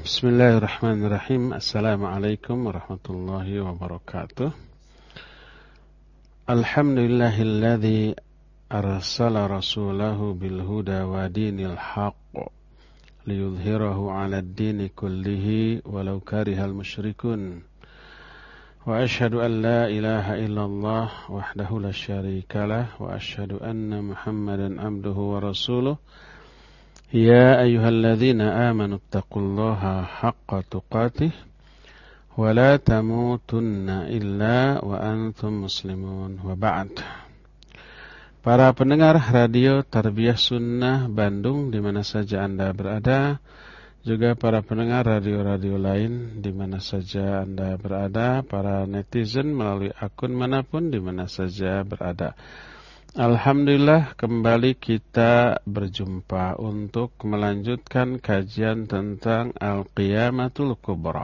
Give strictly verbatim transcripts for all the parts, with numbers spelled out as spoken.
Bismillahirrahmanirrahim. Assalamualaikum warahmatullahi wabarakatuh. Alhamdulillahilladzi arsala rasulahu bil huda wa dinil haqq liyudhhirahu 'alad dini kullihi walau karihal musyrikun. Wa asyhadu an la ilaha illallah wahdahu la syarikalah wa asyhadu anna Muhammadan abduhu wa rasuluh. Ya ayyuhalladzina amanu taqullaha haqqa tuqatih wa la tamutunna illa wa antum muslimun wa ba'd. Para pendengar radio Tarbiyah Sunnah Bandung di mana saja Anda berada, juga para pendengar radio-radio lain di mana saja Anda berada, para netizen melalui akun manapun di mana saja berada. Alhamdulillah kembali kita berjumpa untuk melanjutkan kajian tentang Al-Qiyamatul Kubra.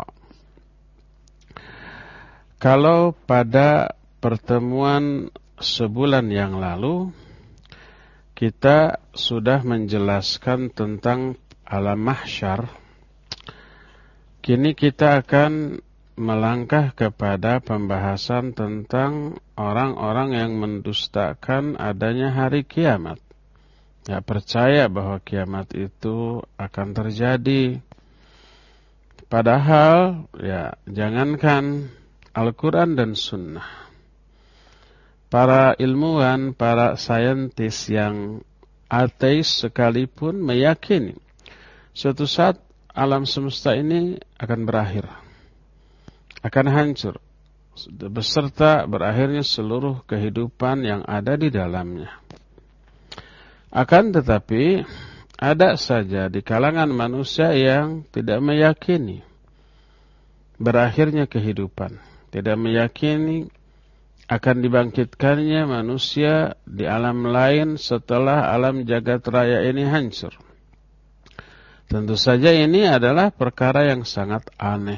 Kalau pada pertemuan sebulan yang lalu kita sudah menjelaskan tentang alam mahsyar, kini kita akan melangkah kepada pembahasan tentang orang-orang yang mendustakan adanya hari kiamat. Tidak percaya bahwa kiamat itu akan terjadi. Padahal ya jangankan Al-Quran dan Sunnah, para ilmuwan, para saintis yang ateis sekalipun meyakini suatu saat alam semesta ini akan berakhir, akan hancur, beserta berakhirnya seluruh kehidupan yang ada di dalamnya. Akan tetapi, ada saja di kalangan manusia yang tidak meyakini berakhirnya kehidupan, tidak meyakini akan dibangkitkannya manusia di alam lain setelah alam jagat raya ini hancur. Tentu saja ini adalah perkara yang sangat aneh.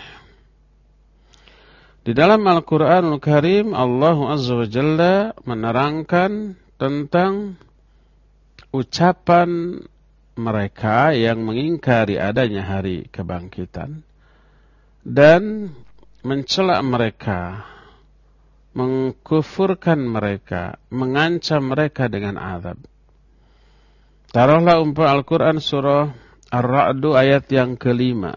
Di dalam Al-Quranul Karim, Allah Azza wa Jalla menerangkan tentang ucapan mereka yang mengingkari adanya hari kebangkitan dan mencela mereka, mengkufurkan mereka, mengancam mereka dengan azab. Taruhlah umpama Al-Quran surah Ar-Ra'du ayat yang kelima.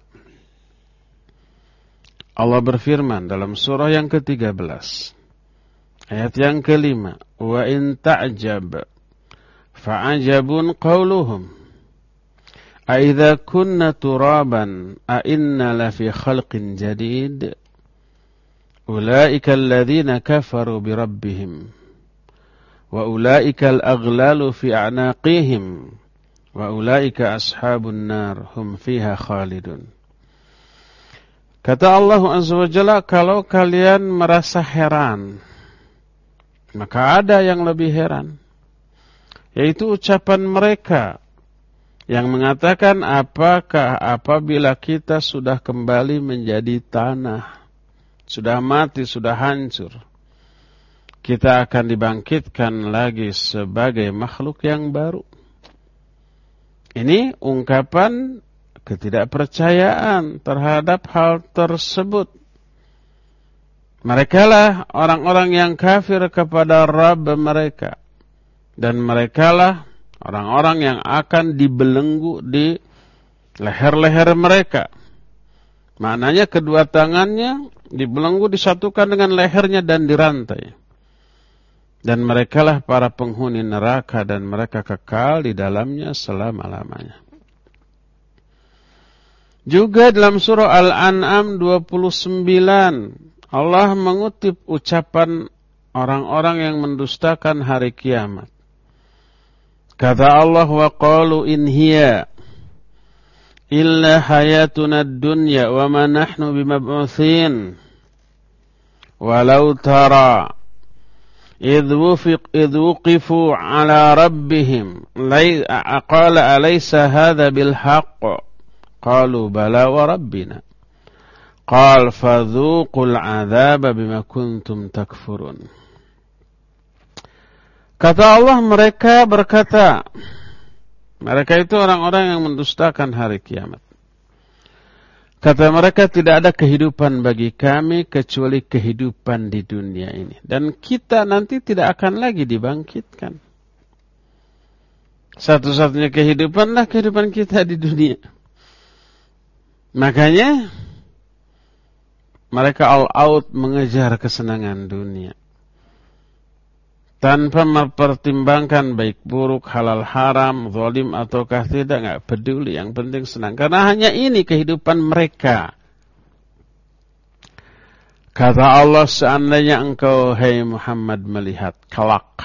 Allah berfirman dalam surah yang ketiga belas, ayat yang kelima, wa in ta'jab fa'ajabun qawluhum a idza kunna turaban a inna la fi khalqin jadid ulaika alladhina kafaru bi rabbihim wa ulaika al-aghlalu fi a'naqihim wa ulaika ashabun nar hum fiha khalidun. Kata Allah Azza wa Jalla, kalau kalian merasa heran, maka ada yang lebih heran, yaitu ucapan mereka yang mengatakan, apakah apabila kita sudah kembali menjadi tanah, sudah mati, sudah hancur, kita akan dibangkitkan lagi sebagai makhluk yang baru. Ini ungkapan ketidakpercayaan terhadap hal tersebut. Merekalah orang-orang yang kafir kepada Rabb mereka, dan merekalah orang-orang yang akan dibelenggu di leher-leher mereka. Maknanya kedua tangannya dibelenggu, disatukan dengan lehernya dan dirantai. Dan merekalah para penghuni neraka, dan mereka kekal di dalamnya selama-lamanya. Juga dalam surah Al-An'am dua puluh sembilan, Allah mengutip ucapan orang-orang yang mendustakan hari kiamat. Kata Allah, wa qalu in hiya illa hayatuna ad-dunya wa ma nahnu bimab'utsin walau tara idh wuqifu ala rabbihim qala alaysa hadha bil haqq qalu bala wa rabbina qal fadhuqul adzaba bima kuntum takfurun. Kata Allah, mereka berkata, mereka itu orang-orang yang mendustakan hari kiamat. Kata mereka, tidak ada kehidupan bagi kami kecuali kehidupan di dunia ini. Dan kita nanti tidak akan lagi dibangkitkan. Satu-satunya kehidupanlah kehidupan kita di dunia. Makanya mereka all out mengejar kesenangan dunia. Tanpa mempertimbangkan baik buruk, halal haram, zalim ataukah tidak, enggak peduli, yang penting senang. Karena hanya ini kehidupan mereka. Kata Allah, seandainya engkau, hai Muhammad, melihat kelak,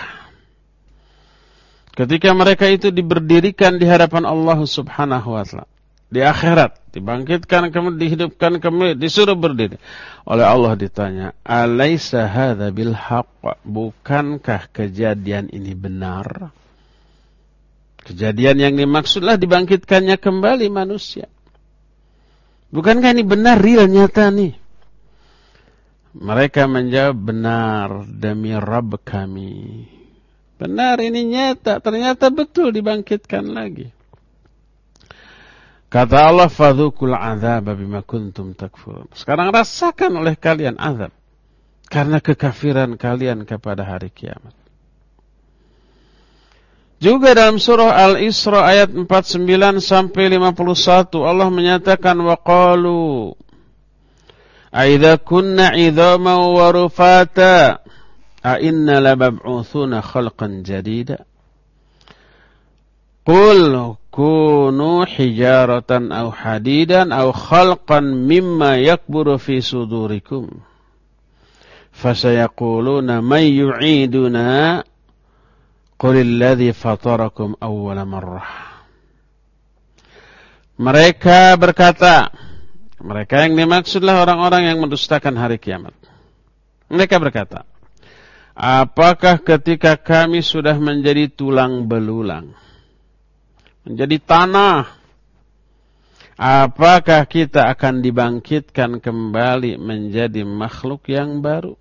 ketika mereka itu diberdirikan di hadapan Allah Subhanahu wa taala di akhirat, dibangkitkan kemudian dihidupkan kemudian disuruh berdiri. Oleh Allah ditanya, "Alaisa hadza bil haqq?" Bukankah kejadian ini benar? Kejadian yang dimaksudlah dibangkitkannya kembali manusia. Bukankah ini benar, real, nyata nih? Mereka menjawab, benar demi Rabb kami. Benar, ini nyata, ternyata betul dibangkitkan lagi. Kata Allah, fadzukul adzab bima kuntum takfurun. Sekarang rasakan oleh kalian azab karena kekafiran kalian kepada hari kiamat. Juga dalam surah Al-Isra ayat empat puluh sembilan sampai lima puluh satu Allah menyatakan, wa qalu aidza kunna 'idzaman wa rufata a inna labab'utsuna khalqan jadida. Qul kunu hijaratan aw hadidan aw khalqan mimma yakburu fi sudurikum fasayaquluna man yu'iduna qul alladhi fatarakum awwala marrah. Mereka berkata, mereka yang dimaksudlah orang-orang yang mendustakan hari kiamat. Mereka berkata, apakah ketika kami sudah menjadi tulang belulang, menjadi tanah, apakah kita akan dibangkitkan kembali menjadi makhluk yang baru?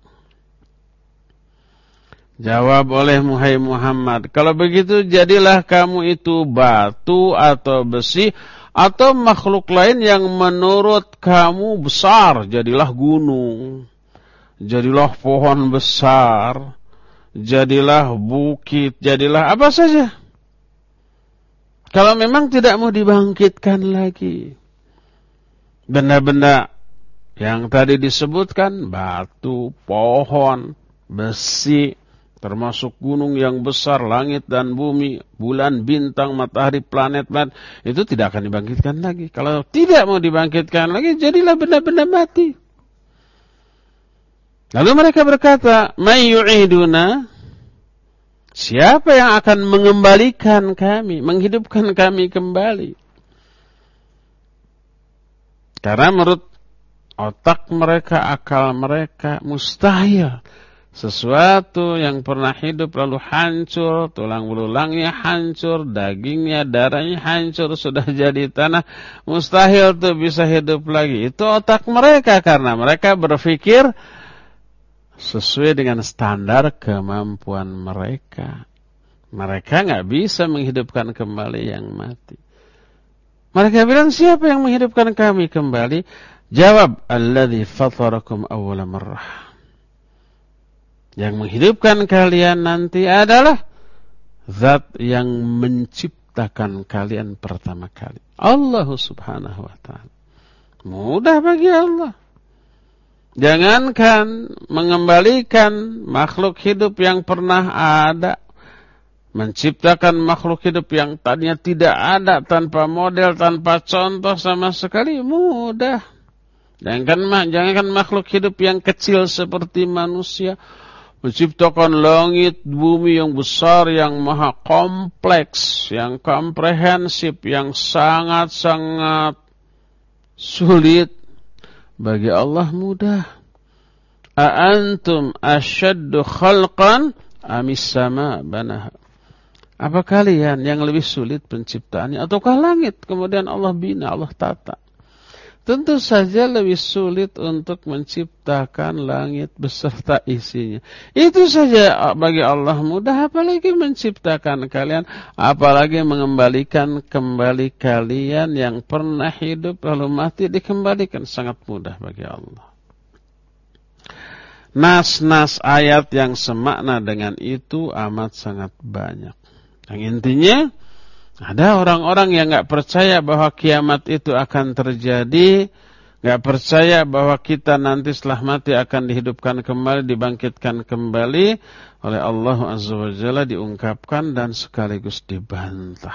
Jawab oleh Muhammad, kalau begitu jadilah kamu itu batu atau besi atau makhluk lain yang menurut kamu besar. Jadilah gunung, jadilah pohon besar, jadilah bukit, jadilah apa saja. Kalau memang tidak mau dibangkitkan lagi, benda-benda yang tadi disebutkan, batu, pohon, besi, termasuk gunung yang besar, langit dan bumi, bulan, bintang, matahari, planet, planet, itu tidak akan dibangkitkan lagi. Kalau tidak mau dibangkitkan lagi, jadilah benda-benda mati. Lalu mereka berkata, may yu'iduna, siapa yang akan mengembalikan kami, menghidupkan kami kembali? Karena menurut otak mereka, akal mereka, mustahil sesuatu yang pernah hidup lalu hancur, tulang belulangnya hancur, dagingnya, darahnya hancur, sudah jadi tanah, mustahil tuh bisa hidup lagi. Itu otak mereka, karena mereka berpikir sesuai dengan standar kemampuan mereka. Mereka nggak bisa menghidupkan kembali yang mati. Mereka bilang, siapa yang menghidupkan kami kembali? Jawab, alladzi fatarakum awwala marrah. Yang menghidupkan kalian nanti adalah zat yang menciptakan kalian pertama kali, Allah Subhanahu wa ta'ala. Mudah bagi Allah. Jangankan mengembalikan makhluk hidup yang pernah ada, menciptakan makhluk hidup yang tadinya tidak ada, tanpa model, tanpa contoh sama sekali, mudah. Jangankan, jangankan makhluk hidup yang kecil seperti manusia, menciptakan langit, bumi yang besar, yang maha kompleks, yang komprehensif, yang sangat-sangat sulit, bagi Allah mudah. A'antum asyaddu khalqan amis sama banaha. Apa kalian yang lebih sulit penciptaannya, ataukah langit kemudian Allah bina, Allah tata? tentu saja lebih sulit untuk menciptakan langit beserta isinya. Itu saja bagi Allah mudah, apalagi menciptakan kalian, apalagi mengembalikan kembali kalian yang pernah hidup lalu mati dikembalikan, sangat mudah bagi Allah. Nas-nas ayat yang semakna dengan itu amat sangat banyak. Yang intinya, ada orang-orang yang gak percaya bahwa kiamat itu akan terjadi, gak percaya bahwa kita nanti setelah mati akan dihidupkan kembali, dibangkitkan kembali oleh Allah Azza wa Jalla, diungkapkan dan sekaligus dibantah.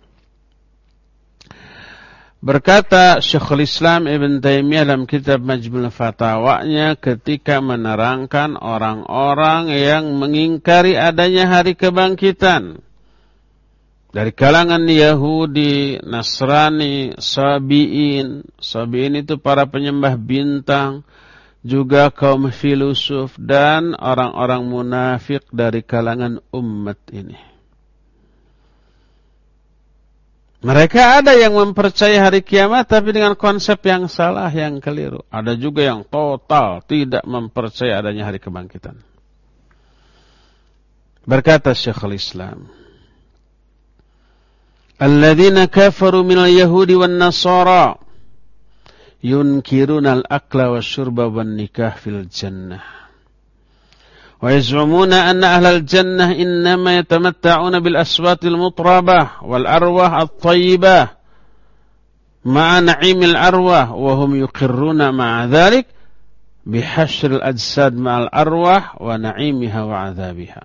Berkata Syekhul Islam Ibn Taimiyah dalam kitab Majmu' Fatawanya ketika menerangkan orang-orang yang mengingkari adanya hari kebangkitan dari kalangan Yahudi, Nasrani, Sabi'in. Sabi'in itu para penyembah bintang, juga kaum filosof dan orang-orang munafik dari kalangan umat ini. Mereka ada yang mempercayai hari kiamat tapi dengan konsep yang salah, yang keliru. Ada juga yang total tidak mempercayai adanya hari kebangkitan. Berkata Syekhul Islam, alladzina kafaru minal yahudi wan nasara yunkiruna al-akla wasyurba wan nikah fil jannah wa yaz'umuna anna ahlal jannah innama yatamatta'una bil aswatil mutrabah wal arwah at-tayyibah ma'a na'imil arwah wa hum yuqirruna ma'a dhalik bihasyril ajsad ma'al arwah wa na'imiha wa 'adzabiha.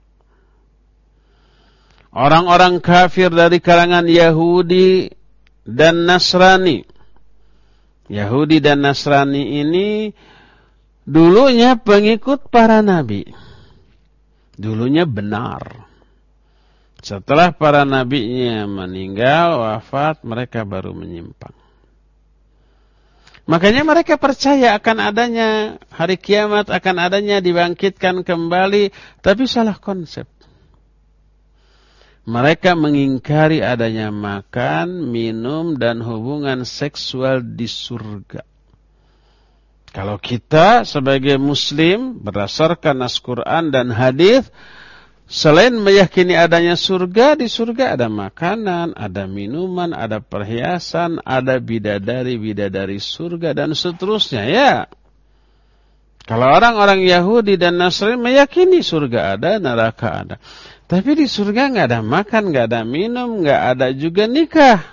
Orang-orang kafir dari kalangan Yahudi dan Nasrani. Yahudi dan Nasrani ini dulunya pengikut para nabi. Dulunya benar. Setelah para nabinya meninggal, wafat, mereka baru menyimpang. Makanya mereka percaya akan adanya hari kiamat, akan adanya dibangkitkan kembali, tapi salah konsep. Mereka mengingkari adanya makan, minum, dan hubungan seksual di surga. Kalau kita sebagai muslim, berdasarkan nas Quran dan hadis, selain meyakini adanya surga, di surga ada makanan, ada minuman, ada perhiasan, ada bidadari-bidadari surga, dan seterusnya, ya. Kalau orang-orang Yahudi dan Nasrani meyakini surga ada, neraka ada. Tapi di surga nggak ada makan, nggak ada minum, nggak ada juga nikah.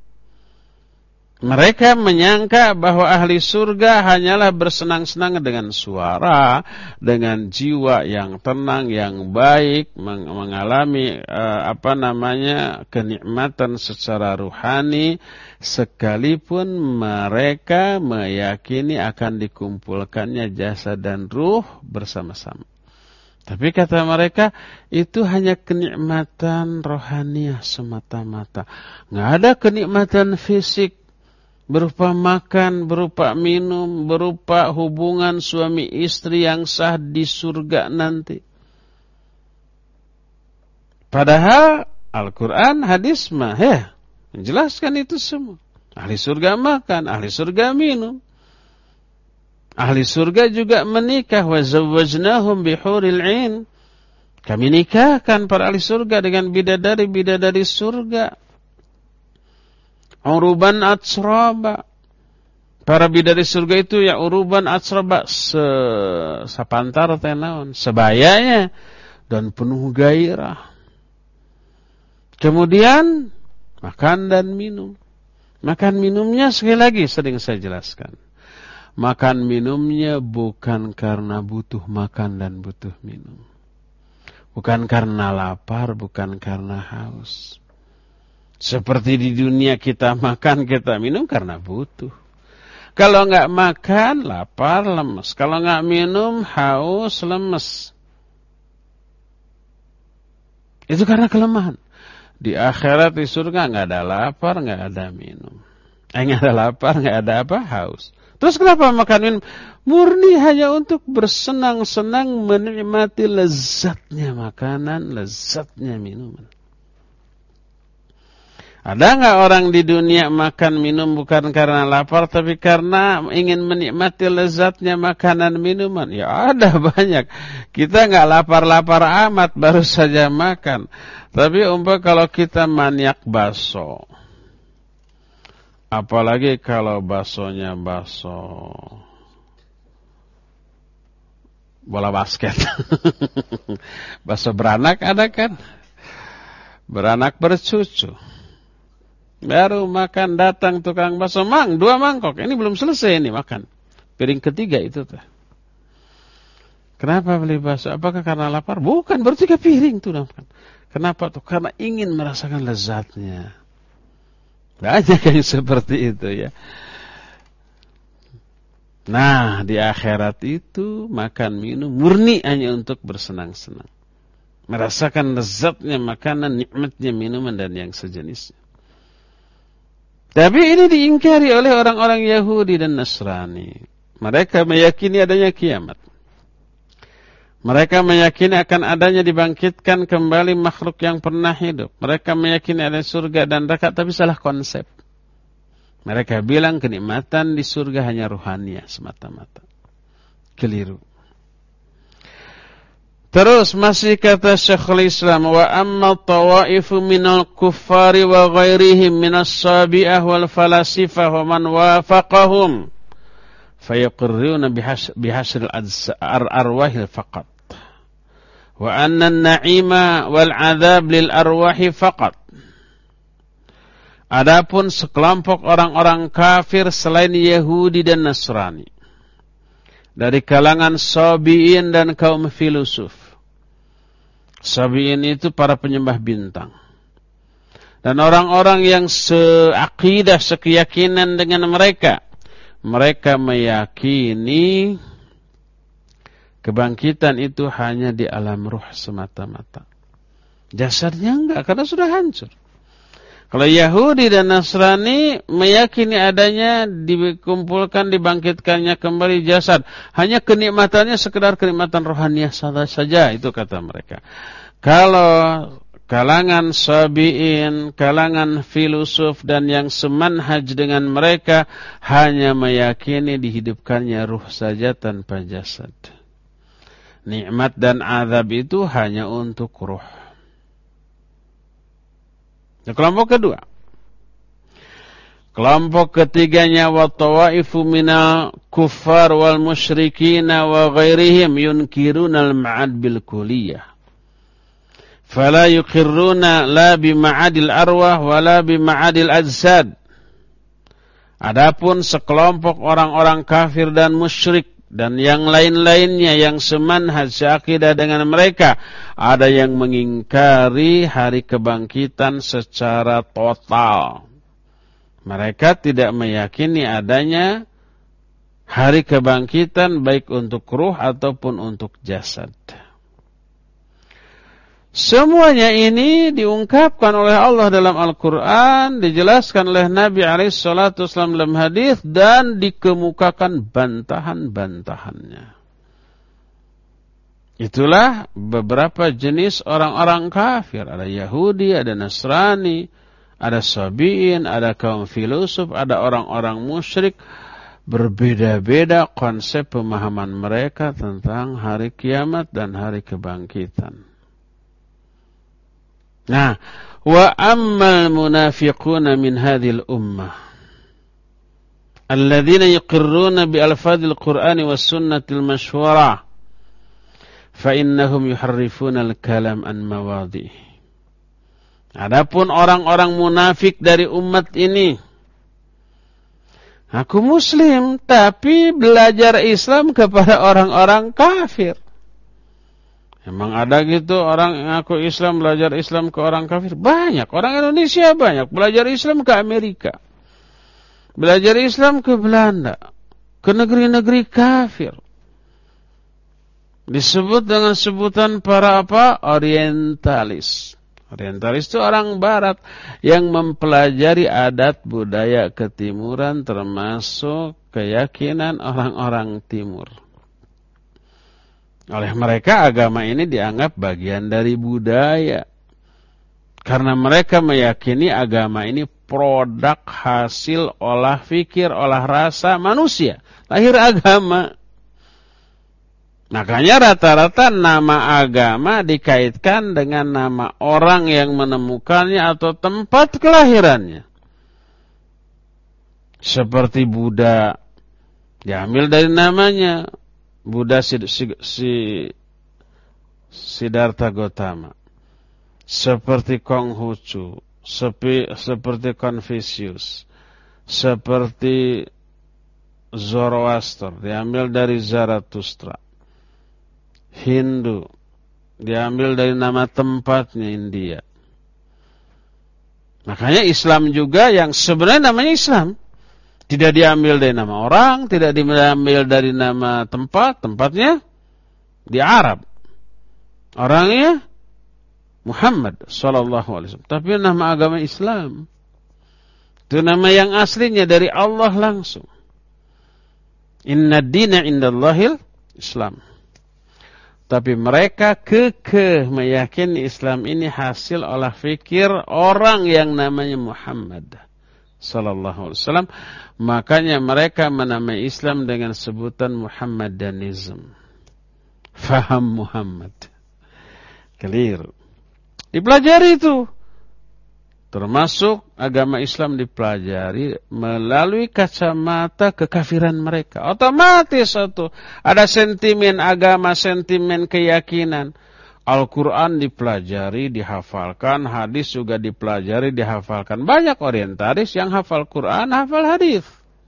Mereka menyangka bahwa ahli surga hanyalah bersenang-senang dengan suara, dengan jiwa yang tenang, yang baik, mengalami uh, apa namanya kenikmatan secara ruhani, sekalipun mereka meyakini akan dikumpulkannya jasad dan ruh bersama-sama. Tapi kata mereka, itu hanya kenikmatan rohaniah semata-mata. Nggak ada kenikmatan fisik, berupa makan, berupa minum, berupa hubungan suami istri yang sah di surga nanti. Padahal Al-Quran, hadis mah, ya, menjelaskan itu semua. Ahli surga makan, ahli surga minum. Ahli surga juga menikah. Wa zawwajnahum bihuril 'ain. Kami nikahkan para ahli surga dengan bidadari-bidadari surga. Uruban atsraba. Para bidadari surga itu ya uruban atsraba, se sapantar teh naon, sebayanya dan penuh gairah. Kemudian makan dan minum. Makan minumnya sekali lagi sering saya jelaskan. Makan minumnya bukan karena butuh makan dan butuh minum. Bukan karena lapar, bukan karena haus. Seperti di dunia kita makan, kita minum karena butuh. Kalau enggak makan, lapar, lemes. Kalau enggak minum, haus, lemes. Itu karena kelemahan. Di akhirat, di surga, enggak ada lapar, enggak ada minum. Eh, enggak ada lapar, enggak ada apa? Haus. Terus kenapa makan minum? Murni hanya untuk bersenang-senang menikmati lezatnya makanan, lezatnya minuman. Ada nggak orang di dunia makan minum bukan karena lapar, tapi karena ingin menikmati lezatnya makanan minuman? Ya ada banyak. Kita nggak lapar-lapar amat, baru saja makan. Tapi umpama kalau kita maniak bakso, apalagi kalau baksonya bakso bola basket, bakso beranak ada kan? Beranak bercucu. Baru makan datang tukang bakso, mang, dua mangkok. Ini belum selesai ini makan. Piring ketiga itu tuh. Kenapa beli bakso? Apakah karena lapar? Bukan, baru tiga piring tuh makan. Kenapa tuh? Karena ingin merasakan lezatnya. Banyak yang seperti itu ya. Nah, di akhirat itu makan minum murni hanya untuk bersenang-senang. Merasakan lezatnya makanan, nikmatnya minuman dan yang sejenisnya. Tapi ini diingkari oleh orang-orang Yahudi dan Nasrani. Mereka meyakini adanya kiamat. Mereka meyakini akan adanya dibangkitkan kembali makhluk yang pernah hidup. Mereka meyakini ada surga dan neraka, tapi salah konsep. Mereka bilang kenikmatan di surga hanya ruhaniah semata-mata. Keliru. Terus masih kata Syekhul Islam, wa amma tawaifu minal kuffari wa ghairihim minas sabi'ah wal falasifah wa man wafaqahum fayaqirruna bihasril arwahil faqat wa anna an-na'ima wal 'adzab lil arwahi faqat. Adapun sekelompok orang-orang kafir selain Yahudi dan Nasrani dari kalangan Sabi'in dan kaum filosof. Sabi'in itu para penyembah bintang. Dan orang-orang yang seakidah, sekeyakinan dengan mereka. Mereka meyakini kebangkitan itu hanya di alam ruh semata-mata. Jasadnya enggak, karena sudah hancur. Kalau Yahudi dan Nasrani meyakini adanya dikumpulkan, dibangkitkannya kembali jasad. Hanya kenikmatannya sekedar kenikmatan rohaniah saja, itu kata mereka. Kalau kalangan Sabi'in, kalangan filosof dan yang semanhaj dengan mereka hanya meyakini dihidupkannya ruh saja tanpa jasad. Nikmat dan azab itu hanya untuk ruh. Kelompok kedua. Kelompok ketiganya wa tawaifu minal kuffar wal musyrikin wa ghairihim yunkiruna al-ma'ad bil kulliyah. Fala yuqirruna la bi ma'adil arwah wa la bi ma'adil ajsad. Adapun sekelompok orang-orang kafir dan musyrik dan yang lain-lainnya yang semanhaj seakidah dengan mereka, ada yang mengingkari hari kebangkitan secara total. Mereka tidak meyakini adanya hari kebangkitan baik untuk ruh ataupun untuk jasad. Semuanya ini diungkapkan oleh Allah dalam Al-Quran, dijelaskan oleh Nabi alaihi salatu wasallam dalam hadis, dan dikemukakan bantahan-bantahannya. Itulah beberapa jenis orang-orang kafir. Ada Yahudi, ada Nasrani, ada Sabi'in, ada kaum filosof, ada orang-orang musyrik. Berbeda-beda konsep pemahaman mereka tentang hari kiamat dan hari kebangkitan. Nah, wa ammal munafiquna min hadhil ummah alladhina yuqirruna bi alfadhil Qur'ani was sunnatil mashhurah fa innahum yuharrifuna al-kalam an mawadhi'i. Adapun orang-orang munafik dari umat ini, aku muslim tapi belajar Islam kepada orang-orang kafir. Emang ada gitu orang yang ngaku Islam, belajar Islam ke orang kafir? Banyak. Orang Indonesia banyak. Belajar Islam ke Amerika. Belajar Islam ke Belanda. Ke negeri-negeri kafir. Disebut dengan sebutan para apa? Orientalis. Orientalis itu orang barat yang mempelajari adat budaya ketimuran termasuk keyakinan orang-orang timur. Oleh mereka agama ini dianggap bagian dari budaya. Karena mereka meyakini agama ini produk hasil olah fikir, olah rasa manusia. Lahir agama. Makanya rata-rata nama agama dikaitkan dengan nama orang yang menemukannya atau tempat kelahirannya. Seperti Buddha, diambil dari namanya. Buddha Siddhartha Gautama. Seperti Konghucu, sepi, seperti Confucius, seperti Zoroaster, diambil dari Zarathustra. Hindu, diambil dari nama tempatnya India. Makanya Islam juga yang sebenarnya namanya Islam, tidak diambil dari nama orang, tidak diambil dari nama tempat, tempatnya di Arab. Orangnya Muhammad sallallahu alaihi wasallam, tapi nama agama Islam. Itu nama yang aslinya dari Allah langsung. Inna dina indallahil Islam. Tapi mereka kekeh meyakini Islam ini hasil olah fikir orang yang namanya Muhammad sallallahu alaihi wasallam. Makanya mereka menamai Islam dengan sebutan Muhammadanism. Faham Muhammad. Keliru. Dipelajari itu. Termasuk agama Islam dipelajari melalui kacamata kekafiran mereka. Otomatis itu ada sentimen agama, sentimen keyakinan. Al-Quran dipelajari, dihafalkan. Hadis juga dipelajari, dihafalkan. Banyak orientalis yang hafal Quran, hafal hadis.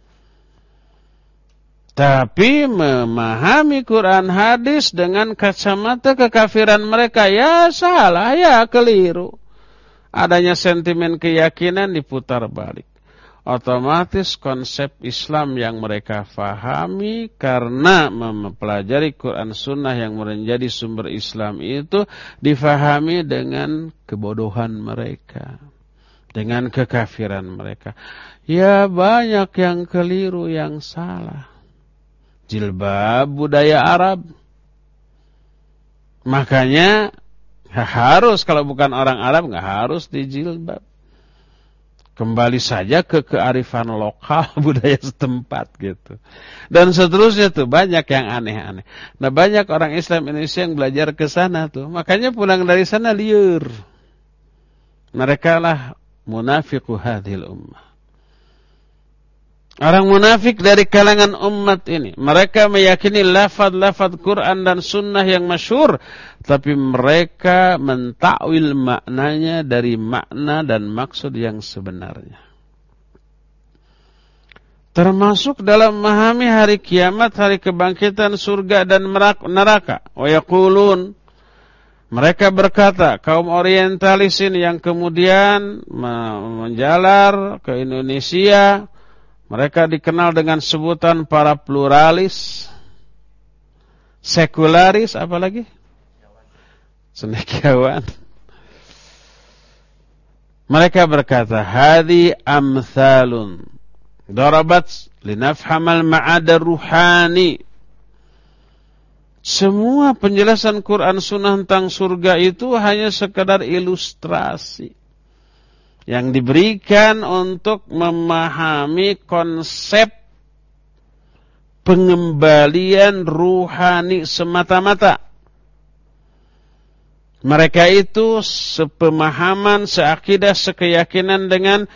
Tapi memahami Quran hadis dengan kacamata kekafiran mereka, ya salah, ya keliru. Adanya sentimen keyakinan diputar balik. Otomatis konsep Islam yang mereka fahami karena mempelajari Quran Sunnah yang menjadi sumber Islam itu difahami dengan kebodohan mereka, dengan kekafiran mereka. Ya banyak yang keliru, yang salah. Jilbab budaya Arab. Makanya harus, kalau bukan orang Arab nggak harus dijilbab. Kembali saja ke kearifan lokal budaya setempat gitu. Dan seterusnya tuh banyak yang aneh-aneh. Nah banyak orang Islam Indonesia yang belajar ke sana tuh. Makanya pulang dari sana liur. Mereka lah munafiqu hadhil ummah. Orang munafik dari kalangan umat ini. Mereka meyakini lafaz-lafaz Quran dan sunnah yang masyhur. Tapi mereka mentakwil maknanya dari makna dan maksud yang sebenarnya. Termasuk dalam memahami hari kiamat, hari kebangkitan, surga dan neraka. Wa yaqulun. Mereka berkata, kaum orientalis ini yang kemudian menjalar ke Indonesia. Mereka dikenal dengan sebutan para pluralis, sekularis, apa lagi? Cendekiawan. Mereka berkata, hadi amthalun darabat linafhamal ma'adar ruhani. Semua penjelasan Quran Sunnah tentang surga itu hanya sekedar ilustrasi yang diberikan untuk memahami konsep pengembalian ruhani semata-mata. Mereka itu sepemahaman, seakidah, sekeyakinan dengan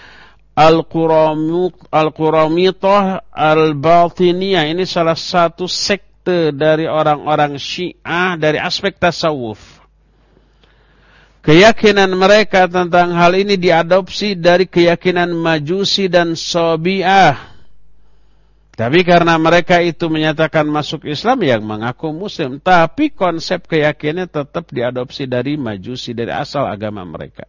Al-Quramitah Al-Batiniyah. Ini salah satu sekte dari orang-orang Syiah dari aspek tasawuf. Keyakinan mereka tentang hal ini diadopsi dari keyakinan Majusi dan Sabi'ah. Tapi karena mereka itu menyatakan masuk Islam yang mengaku Muslim. Tapi konsep keyakinan tetap diadopsi dari Majusi, dari asal agama mereka.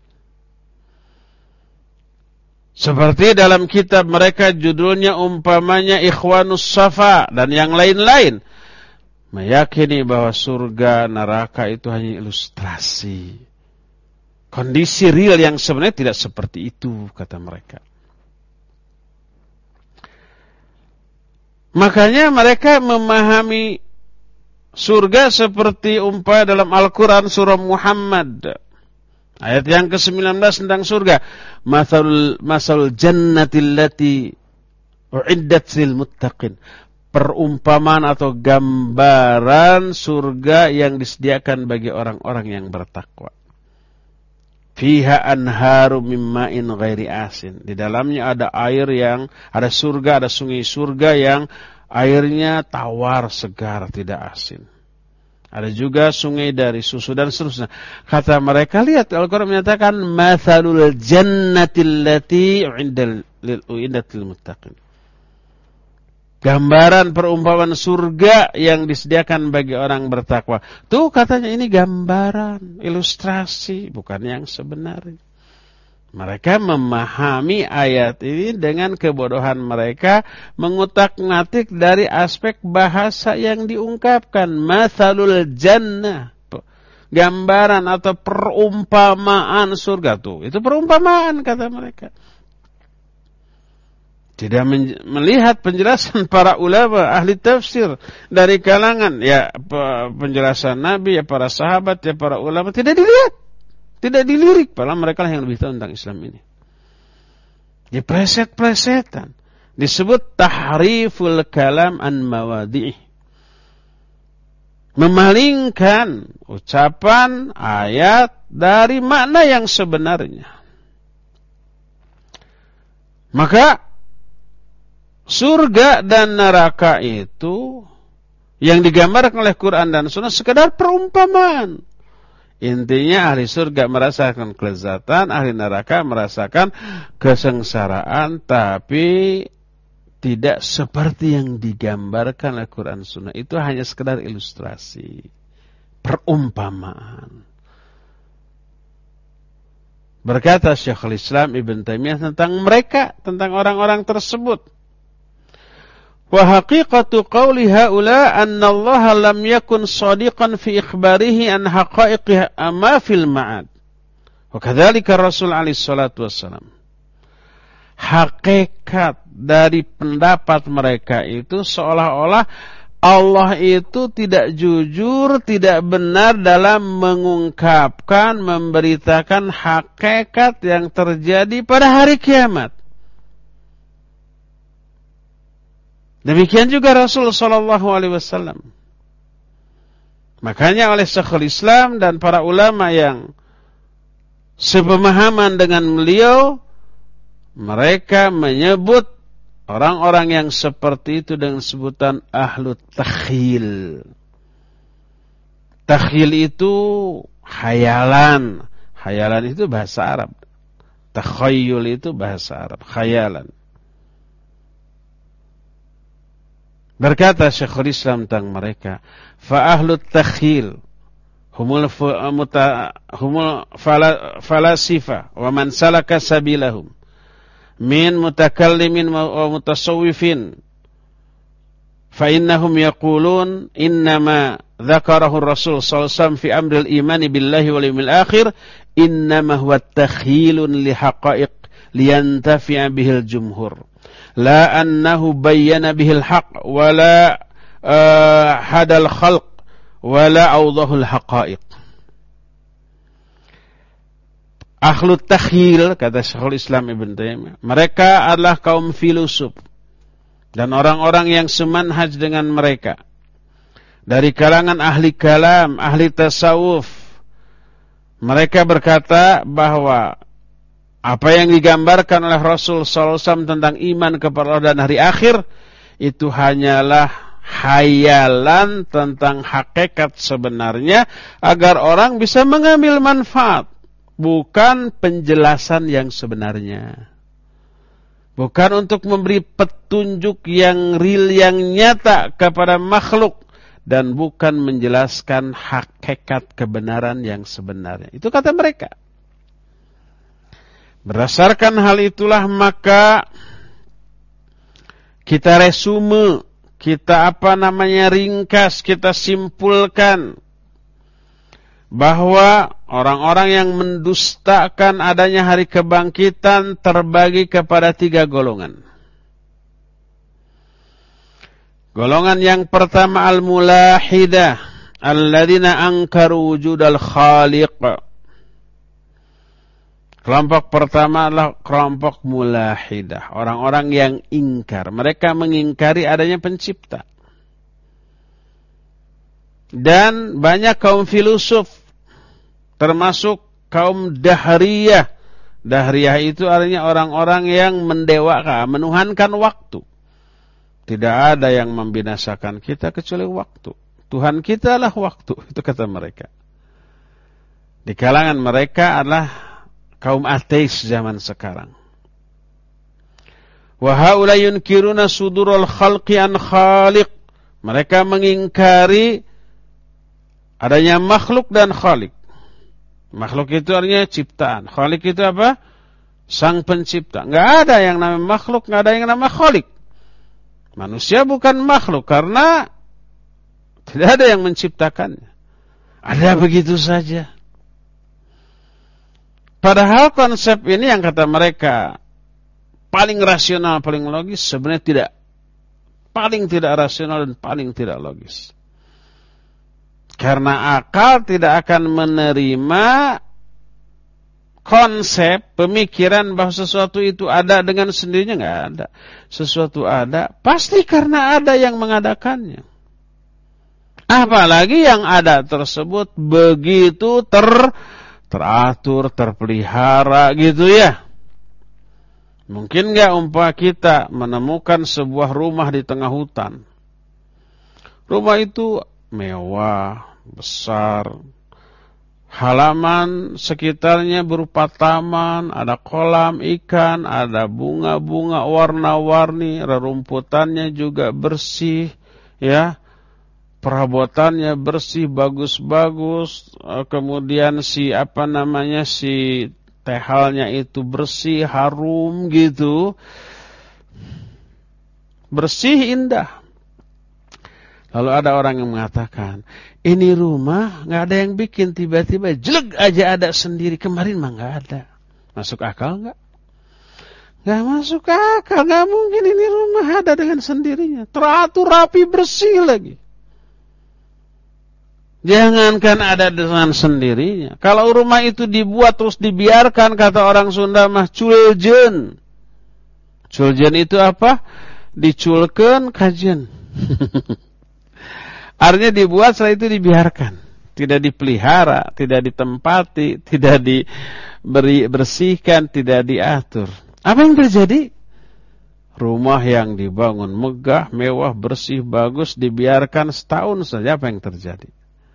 Seperti dalam kitab mereka judulnya umpamanya Ikhwanus Safa dan yang lain-lain. Meyakini bahwa surga, neraka itu hanya ilustrasi. Kondisi real yang sebenarnya tidak seperti itu, kata mereka. Makanya mereka memahami surga seperti umpama dalam Al-Quran surah Muhammad. Ayat yang ke sembilan belas tentang surga. Masalul masalul jannatil lati uiddat lil muttaqin. Perumpamaan atau gambaran surga yang disediakan bagi orang-orang yang bertakwa. Fiha anharu mimma'in ghairi asin. Di dalamnya ada air yang, ada surga, ada sungai surga yang airnya tawar, segar, tidak asin. Ada juga sungai dari susu dan seterusnya. Kata mereka, lihat Al-Quran menyatakan mathalul jannatil lati uiddat lil muttaqin. Gambaran perumpamaan surga yang disediakan bagi orang bertakwa. Tuh katanya ini gambaran, ilustrasi, bukan yang sebenarnya. Mereka memahami ayat ini dengan kebodohan mereka, mengutak-ngatik dari aspek bahasa yang diungkapkan. Mathalul jannah, gambaran atau perumpamaan surga. Tuh, itu perumpamaan kata mereka. Tidak melihat penjelasan para ulama, ahli tafsir dari kalangan ya penjelasan Nabi, ya para sahabat, ya para ulama, tidak dilihat. Tidak dilirik, padahal mereka yang lebih tahu tentang Islam ini. Dipleset-plesetan. Disebut tahriful kalam an mawadhi'ih. Memalingkan ucapan ayat dari makna yang sebenarnya. Maka surga dan neraka itu yang digambarkan oleh Quran dan Sunnah sekedar perumpamaan. Intinya ahli surga merasakan kelezatan, ahli neraka merasakan kesengsaraan, tapi tidak seperti yang digambarkan oleh Quran Sunnah. Itu hanya sekedar ilustrasi, perumpamaan. Berkata Syekhul Islam Ibn Taimiyah tentang mereka, tentang orang-orang tersebut. Wa haqiqatu qawli haula anna Allah lam yakun shadiqan fi ikhbarihi an haqa'iqi ma fil ma'ad. Wa kadzalika Rasul alaihi salatu wassalam. Hakikat dari pendapat mereka itu seolah-olah Allah itu tidak jujur, tidak benar dalam mengungkapkan, memberitakan hakikat yang terjadi pada hari kiamat. Demikian juga Rasul sallallahu alaihi wasallam. Makanya oleh Syekhul Islam dan para ulama yang sepemahaman dengan beliau, mereka menyebut orang-orang yang seperti itu dengan sebutan ahlu takhyil. Takhyil itu khayalan. Khayalan itu bahasa Arab. Takhayyul itu bahasa Arab. Khayalan. Berkata Syekhul Islam tentang mereka, fa ahlut takhyil humul muta humul falasifa wa man salaka sabilahum min mutakallimin wa mutasawwifin fa innahum yaqulun innama dzakarahu ar-rasul sallallahu alaihi wasallam fi amril imani billahi wal yawmil akhir innama huwa takhyilun li haqa'iq liyantafi'a bihil jumhur la annahu bayyana bihil haqq wala uh, hadal khalq wala awdahul haqa'iq. Ahlu takhyil, kata Syekhul Islam Ibn Taimiyah, mereka adalah kaum filosof dan orang-orang yang semanhaj dengan mereka dari kalangan ahli kalam, ahli tasawuf. Mereka berkata bahwa apa yang digambarkan oleh Rasul sallallahu alaihi wasallam tentang iman kepada Allah dan hari akhir itu hanyalah khayalan tentang hakikat sebenarnya agar orang bisa mengambil manfaat, bukan penjelasan yang sebenarnya. Bukan untuk memberi petunjuk yang real, yang nyata kepada makhluk, dan bukan menjelaskan hakikat kebenaran yang sebenarnya. Itu kata mereka. Berdasarkan hal itulah maka kita resume, kita apa namanya ringkas, kita simpulkan bahwa orang-orang yang mendustakan adanya hari kebangkitan terbagi kepada tiga golongan. Golongan yang pertama al-mulahidah, alladzina ankaru wujudal khaliq. Kelompok pertama adalah kelompok mulahidah, orang-orang yang ingkar. Mereka mengingkari adanya pencipta. Dan banyak kaum filosof, termasuk kaum dahriyah. Dahriyah itu artinya orang-orang yang mendewakan, menuhankan waktu. Tidak ada yang membinasakan kita kecuali waktu. Tuhan kita adalah waktu, itu kata mereka. Di kalangan mereka adalah kaum ateis zaman sekarang. Wa haula yunkiruna sudurul khalqi an khaliq. Mereka mengingkari adanya makhluk dan khalik. Makhluk itu artinya ciptaan. Khalik itu apa? Sang pencipta. Enggak ada yang namanya makhluk, enggak ada yang namanya khalik. Manusia bukan makhluk karena tidak ada yang menciptakannya. Ada begitu saja. Padahal konsep ini yang kata mereka paling rasional, paling logis, sebenarnya tidak. Paling tidak rasional dan paling tidak logis. Karena akal tidak akan menerima konsep, pemikiran bahwa sesuatu itu ada dengan sendirinya, nggak ada. Sesuatu ada, pasti karena ada yang mengadakannya. Apalagi yang ada tersebut begitu ter... teratur, terpelihara gitu ya. Mungkin enggak umpama kita menemukan sebuah rumah di tengah hutan. Rumah itu mewah, besar. Halaman sekitarnya berupa taman, ada kolam ikan, ada bunga-bunga warna-warni, rerumputannya juga bersih, ya. Perabotannya bersih, bagus-bagus. Kemudian si apa namanya si tehalnya itu bersih, harum gitu. Bersih, indah. Lalu ada orang yang mengatakan, ini rumah nggak ada yang bikin, tiba-tiba jelek aja ada sendiri. Kemarin mah nggak ada. Masuk akal nggak? Nggak masuk akal, nggak mungkin ini rumah ada dengan sendirinya. Teratur, rapi, bersih lagi. Jangankan ada dengan sendirinya. Kalau rumah itu dibuat terus dibiarkan, kata orang Sunda mah culjen. Culjen itu apa? Diculken kajen. Artinya dibuat setelah itu dibiarkan. Tidak dipelihara, tidak ditempati, tidak diberi bersihkan, tidak diatur. Apa yang terjadi? Rumah yang dibangun megah, mewah, bersih, bagus, dibiarkan setahun saja, apa yang terjadi?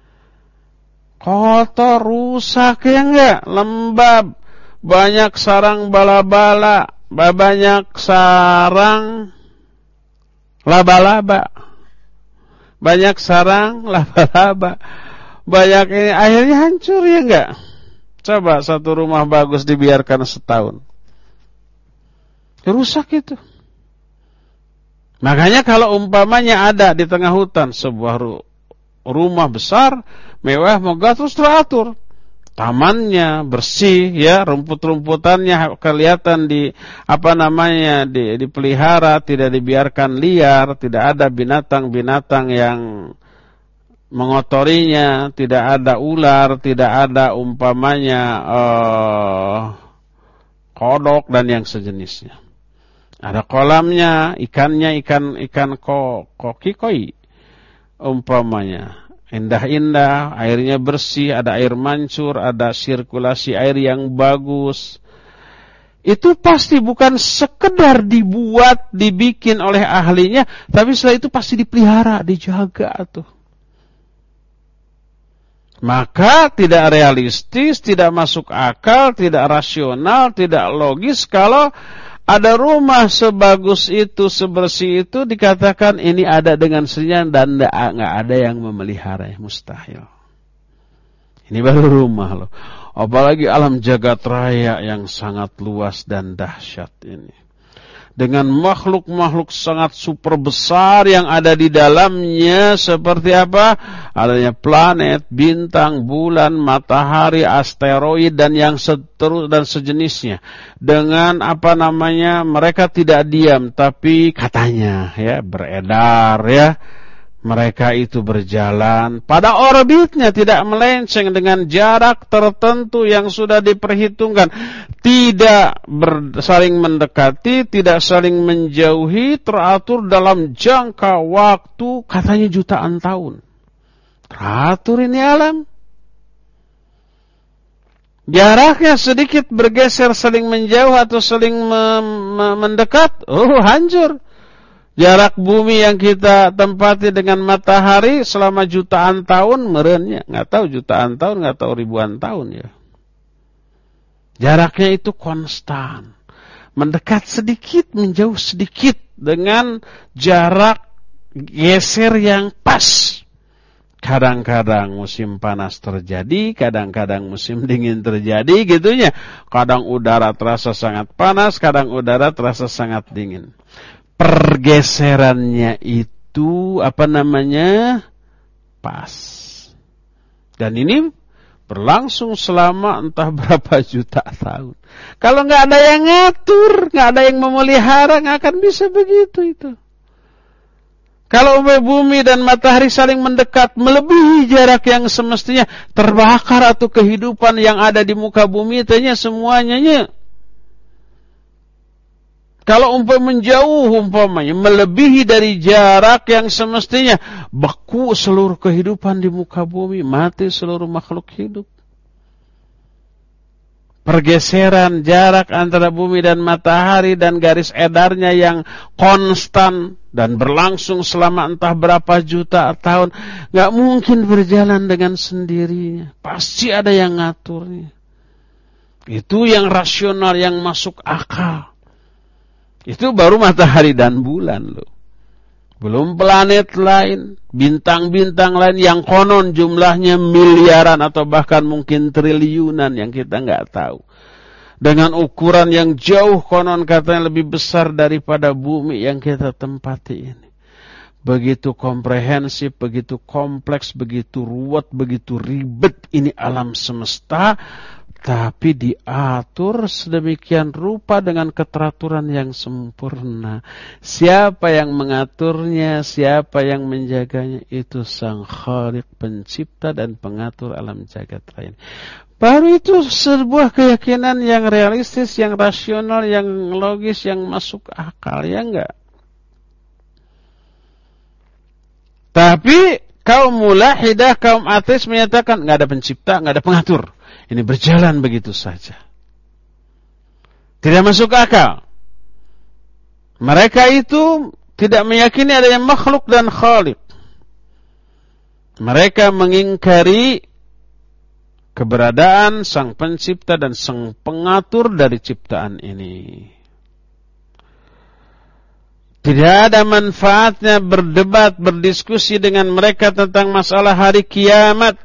Kotor, rusak ya enggak, lembab, banyak sarang bala-bala, banyak sarang laba-laba, banyak sarang laba-laba, banyak ini, akhirnya hancur ya enggak? Coba satu rumah bagus dibiarkan setahun, rusak itu. Makanya kalau umpamanya ada di tengah hutan sebuah ru- rumah besar, mewah, megah, terus teratur. Tamannya bersih, ya, rumput-rumputannya kelihatan di apa namanya di, dipelihara, tidak dibiarkan liar, tidak ada binatang-binatang yang mengotorinya, tidak ada ular, tidak ada umpamanya uh, kodok dan yang sejenisnya. Ada kolamnya, ikannya ikan ikan ko, koki koi umpamanya. Indah-indah, airnya bersih, ada air mancur, ada sirkulasi air yang bagus. Itu pasti bukan sekedar dibuat, dibikin oleh ahlinya, tapi setelah itu pasti dipelihara, dijaga tuh. Maka tidak realistis, tidak masuk akal, tidak rasional, tidak logis kalau ada rumah sebagus itu, sebersih itu, dikatakan ini ada dengan sendirinya dan nggak ada yang memelihara, mustahil. Ini baru rumah loh. Apalagi alam jagat raya yang sangat luas dan dahsyat ini. Dengan makhluk-makhluk sangat super besar yang ada di dalamnya, seperti apa? Adanya planet, bintang, bulan, matahari, asteroid dan yang seterus dan sejenisnya. Dengan apa namanya? Mereka tidak diam, tapi katanya ya beredar ya, Mereka itu berjalan pada orbitnya, tidak melenceng dengan jarak tertentu yang sudah diperhitungkan. Tidak ber, saling mendekati, tidak saling menjauhi, teratur dalam jangka waktu katanya jutaan tahun. Teratur ini alam. Jaraknya sedikit bergeser, saling menjauh atau saling me- me- mendekat, oh hancur. Jarak bumi yang kita tempati dengan matahari selama jutaan tahun, merenya nggak tahu jutaan tahun, nggak tahu ribuan tahun ya. Jaraknya itu konstan, mendekat sedikit, menjauh sedikit dengan jarak geser yang pas. Kadang-kadang musim panas terjadi, kadang-kadang musim dingin terjadi, gitunya. Kadang udara terasa sangat panas, kadang udara terasa sangat dingin. Pergeserannya itu apa namanya? Pas. Dan ini berlangsung selama entah berapa juta tahun. Kalau nggak ada yang ngatur, nggak ada yang memelihara, nggak akan bisa begitu itu. Kalau bumi dan matahari saling mendekat, melebihi jarak yang semestinya, terbakar atau kehidupan yang ada di muka bumi, tanya semuanya. Kalau umpamanya menjauh, umpamanya melebihi dari jarak yang semestinya, beku seluruh kehidupan di muka bumi, mati seluruh makhluk hidup. Pergeseran jarak antara bumi dan matahari dan garis edarnya yang konstan dan berlangsung selama entah berapa juta tahun, nggak mungkin berjalan dengan sendirinya. Pasti ada yang ngaturnya. Itu yang rasional, yang masuk akal. Itu baru matahari dan bulan loh. Belum planet lain, bintang-bintang lain yang konon jumlahnya miliaran atau bahkan mungkin triliunan yang kita nggak tahu. Dengan ukuran yang jauh konon katanya lebih besar daripada bumi yang kita tempati ini. Begitu komprehensif, begitu kompleks, begitu ruwet, begitu ribet ini alam semesta. Tapi diatur sedemikian rupa dengan keteraturan yang sempurna. Siapa yang mengaturnya, siapa yang menjaganya, itu Sang Khaliq, pencipta dan pengatur alam jagat raya. Baru itu sebuah keyakinan yang realistis, yang rasional, yang logis, yang masuk akal, ya enggak? Tapi kaum mulahidah, kaum ateis menyatakan enggak ada pencipta, enggak ada pengatur. Ini berjalan begitu saja. Tidak masuk akal. Mereka itu tidak meyakini adanya makhluk dan khaliq. Mereka mengingkari keberadaan sang pencipta dan sang pengatur dari ciptaan ini. Tidak ada manfaatnya berdebat, berdiskusi dengan mereka tentang masalah hari kiamat.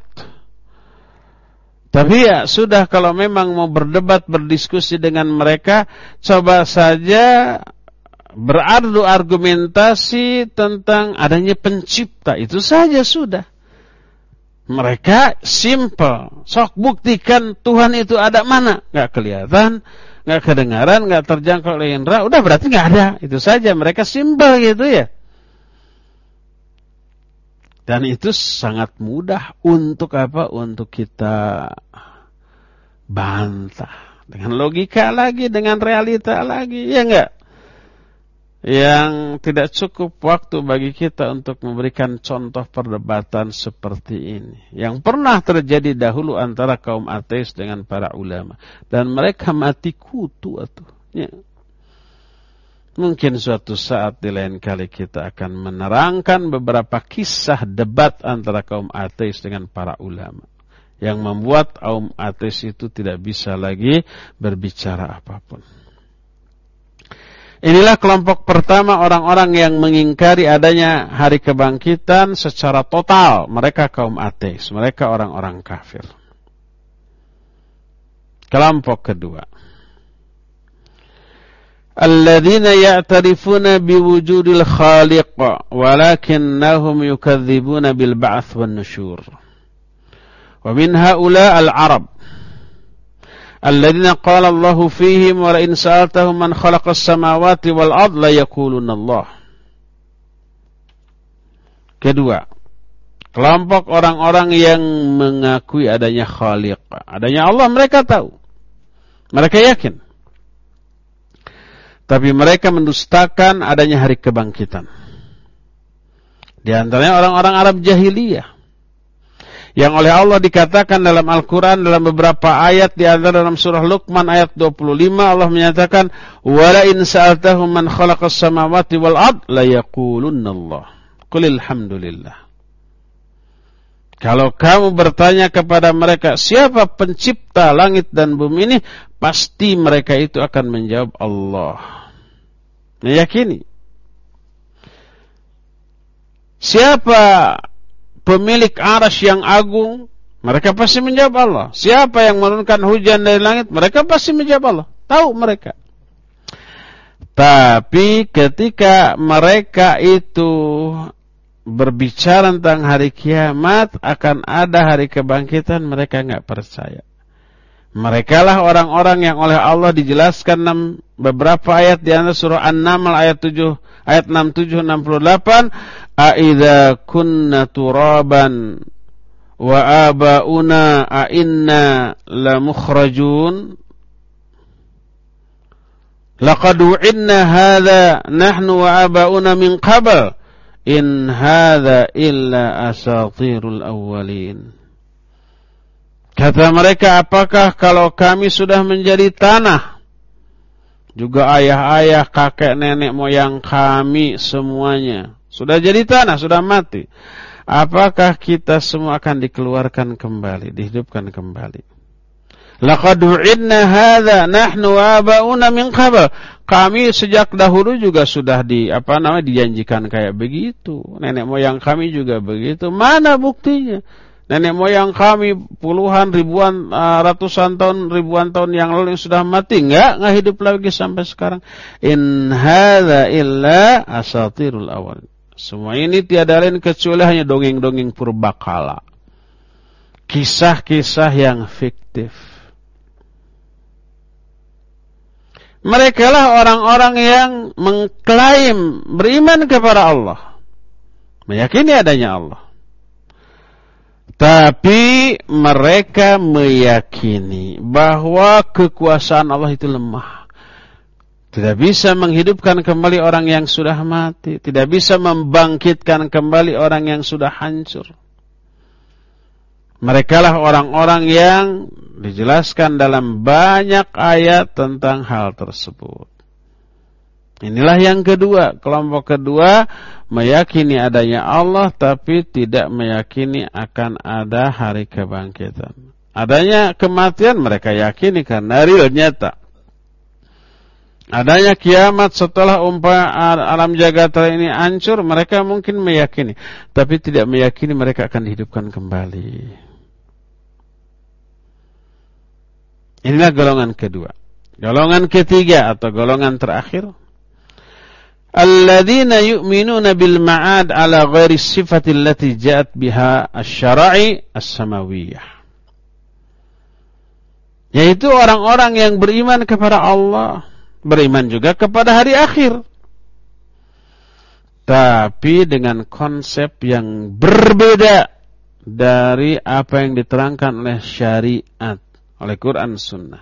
Tapi ya sudah, kalau memang mau berdebat, berdiskusi dengan mereka, coba saja beradu argumentasi tentang adanya pencipta. Itu saja sudah. Mereka simple. Sok buktikan Tuhan itu ada mana? Gak kelihatan, gak kedengaran, gak terjangkau oleh indera. Udah berarti gak ada. Itu saja. Mereka simple gitu ya. Dan itu sangat mudah untuk apa? Untuk kita bantah. Dengan logika lagi, dengan realita lagi. Ya enggak? Yang tidak cukup waktu bagi kita untuk memberikan contoh perdebatan seperti ini. Yang pernah terjadi dahulu antara kaum ateis dengan para ulama. Dan mereka mati kutu. Atuh. Ya. Mungkin suatu saat di lain kali kita akan menerangkan beberapa kisah debat antara kaum ateis dengan para ulama. Yang membuat kaum ateis itu tidak bisa lagi berbicara apapun. Inilah kelompok pertama orang-orang yang mengingkari adanya hari kebangkitan secara total. Mereka kaum ateis, mereka orang-orang kafir. Kelompok kedua. Alladzina ya'tarifuna biwujudil khaliq walakinnahum yukadzibuna bil ba'ts wan nusyur. Wa min haula al-arab alladzina qala Allahu fihim wa la in sa'altahum man khalaqas samawati wal ard la yaquluna Allah. Kedua, kelompok orang-orang yang mengakui adanya Khaliq, adanya Allah, mereka tahu, mereka yakin. Tapi mereka mendustakan adanya hari kebangkitan. Di antaranya orang-orang Arab jahiliyah, yang oleh Allah dikatakan dalam Al-Quran dalam beberapa ayat, di antara dalam surah Luqman ayat dua puluh lima, Allah menyatakan, "Wala in sa'altahum man khalaqas samawati wal ard la yaqulunna Allah." Qul alhamdulillah. Kalau kamu bertanya kepada mereka, siapa pencipta langit dan bumi ini, pasti mereka itu akan menjawab Allah. Meyakini. Siapa pemilik arasy yang agung, mereka pasti menjawab Allah. Siapa yang menurunkan hujan dari langit, mereka pasti menjawab Allah. Tahu mereka. Tapi ketika mereka itu berbicara tentang hari kiamat, akan ada hari kebangkitan, mereka enggak percaya. Mereka lah orang-orang yang oleh Allah dijelaskan dalam beberapa ayat, di antara surah An-Naml ayat tujuh, ayat enam puluh tujuh enam puluh delapan, "A'idza kunna turaban wa abauna a inna la mukhrajun laqad wa'idna hadza nahnu wa abauna min qabl in hadza illa asatirul awwalin." Kata mereka, apakah kalau kami sudah menjadi tanah, juga ayah-ayah, kakek, nenek, moyang kami semuanya sudah jadi tanah, sudah mati, apakah kita semua akan dikeluarkan kembali, dihidupkan kembali? Laqad u'idna hadza nahnu wa abauna min qabl. Kami sejak dahulu juga sudah di apa namanya dijanjikan kayak begitu. Nenek moyang kami juga begitu. Mana buktinya? Nenek moyang kami puluhan, ribuan, uh, ratusan tahun, ribuan tahun yang lalu yang sudah mati, enggak, enggak hidup lagi sampai sekarang. In hadza illa asatirul awal. Semua ini tiada lain kecuali hanya dongeng-dongeng purbakala. Kisah-kisah yang fiktif. Mereka lah orang-orang yang mengklaim beriman kepada Allah, meyakini adanya Allah. Tapi mereka meyakini bahwa kekuasaan Allah itu lemah. Tidak bisa menghidupkan kembali orang yang sudah mati. Tidak bisa membangkitkan kembali orang yang sudah hancur. Mereka lah orang-orang yang dijelaskan dalam banyak ayat tentang hal tersebut. Inilah yang kedua, kelompok kedua meyakini adanya Allah tapi tidak meyakini akan ada hari kebangkitan. Adanya kematian mereka yakini karena real, nyata. Adanya kiamat setelah umpama alam jagat ini hancur, mereka mungkin meyakini, tapi tidak meyakini mereka akan dihidupkan kembali. Inilah golongan kedua. Golongan ketiga atau golongan terakhir, alladzina yu'minuna bil ma'ad ala ghairi sifati allati ja'at biha asy-syara'i as-samawiyah. Yaitu orang-orang yang beriman kepada Allah, beriman juga kepada hari akhir, tapi dengan konsep yang berbeda dari apa yang diterangkan oleh syariat, oleh Quran Sunnah,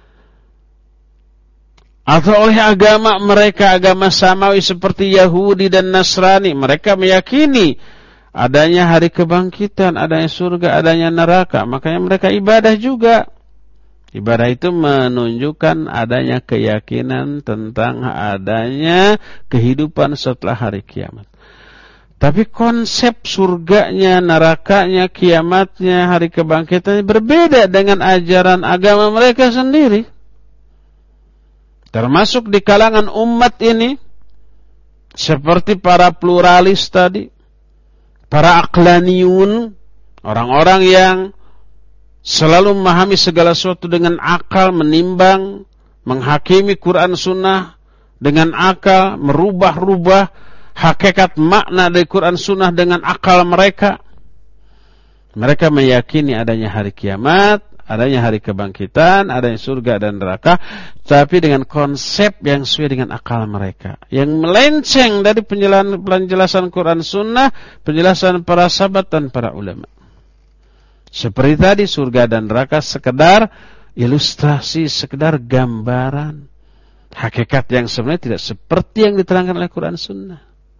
atau oleh agama mereka, agama samawi seperti Yahudi dan Nasrani. Mereka meyakini adanya hari kebangkitan, adanya surga, adanya neraka, makanya mereka ibadah juga. Ibadah itu menunjukkan adanya keyakinan tentang adanya kehidupan setelah hari kiamat. Tapi konsep surganya, nerakanya, kiamatnya, hari kebangkitannya berbeda dengan ajaran agama mereka sendiri. Termasuk di kalangan umat ini, seperti para pluralis tadi, para aqlaniyun, orang-orang yang selalu memahami segala sesuatu dengan akal, menimbang, menghakimi Quran Sunnah dengan akal, merubah-rubah hakikat makna dari Quran Sunnah dengan akal mereka. Mereka meyakini adanya hari kiamat, adanya hari kebangkitan, adanya surga dan neraka, tapi dengan konsep yang sesuai dengan akal mereka, yang melenceng dari penjelasan, penjelasan Quran Sunnah, penjelasan para sahabat dan para ulama. Seperti tadi, surga dan neraka sekedar ilustrasi, sekedar gambaran. Hakikat yang sebenarnya tidak seperti yang diterangkan oleh Quran Sunnah.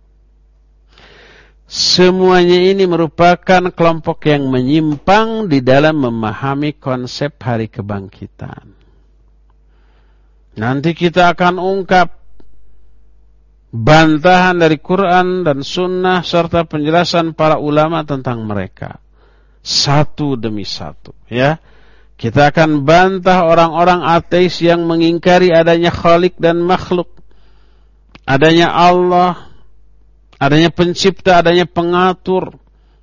Semuanya ini merupakan kelompok yang menyimpang di dalam memahami konsep hari kebangkitan. Nanti kita akan ungkap bantahan dari Quran dan Sunnah serta penjelasan para ulama tentang mereka. Satu demi satu, ya. Kita akan bantah orang-orang ateis yang mengingkari adanya Khalik dan makhluk, adanya Allah, adanya pencipta, adanya pengatur.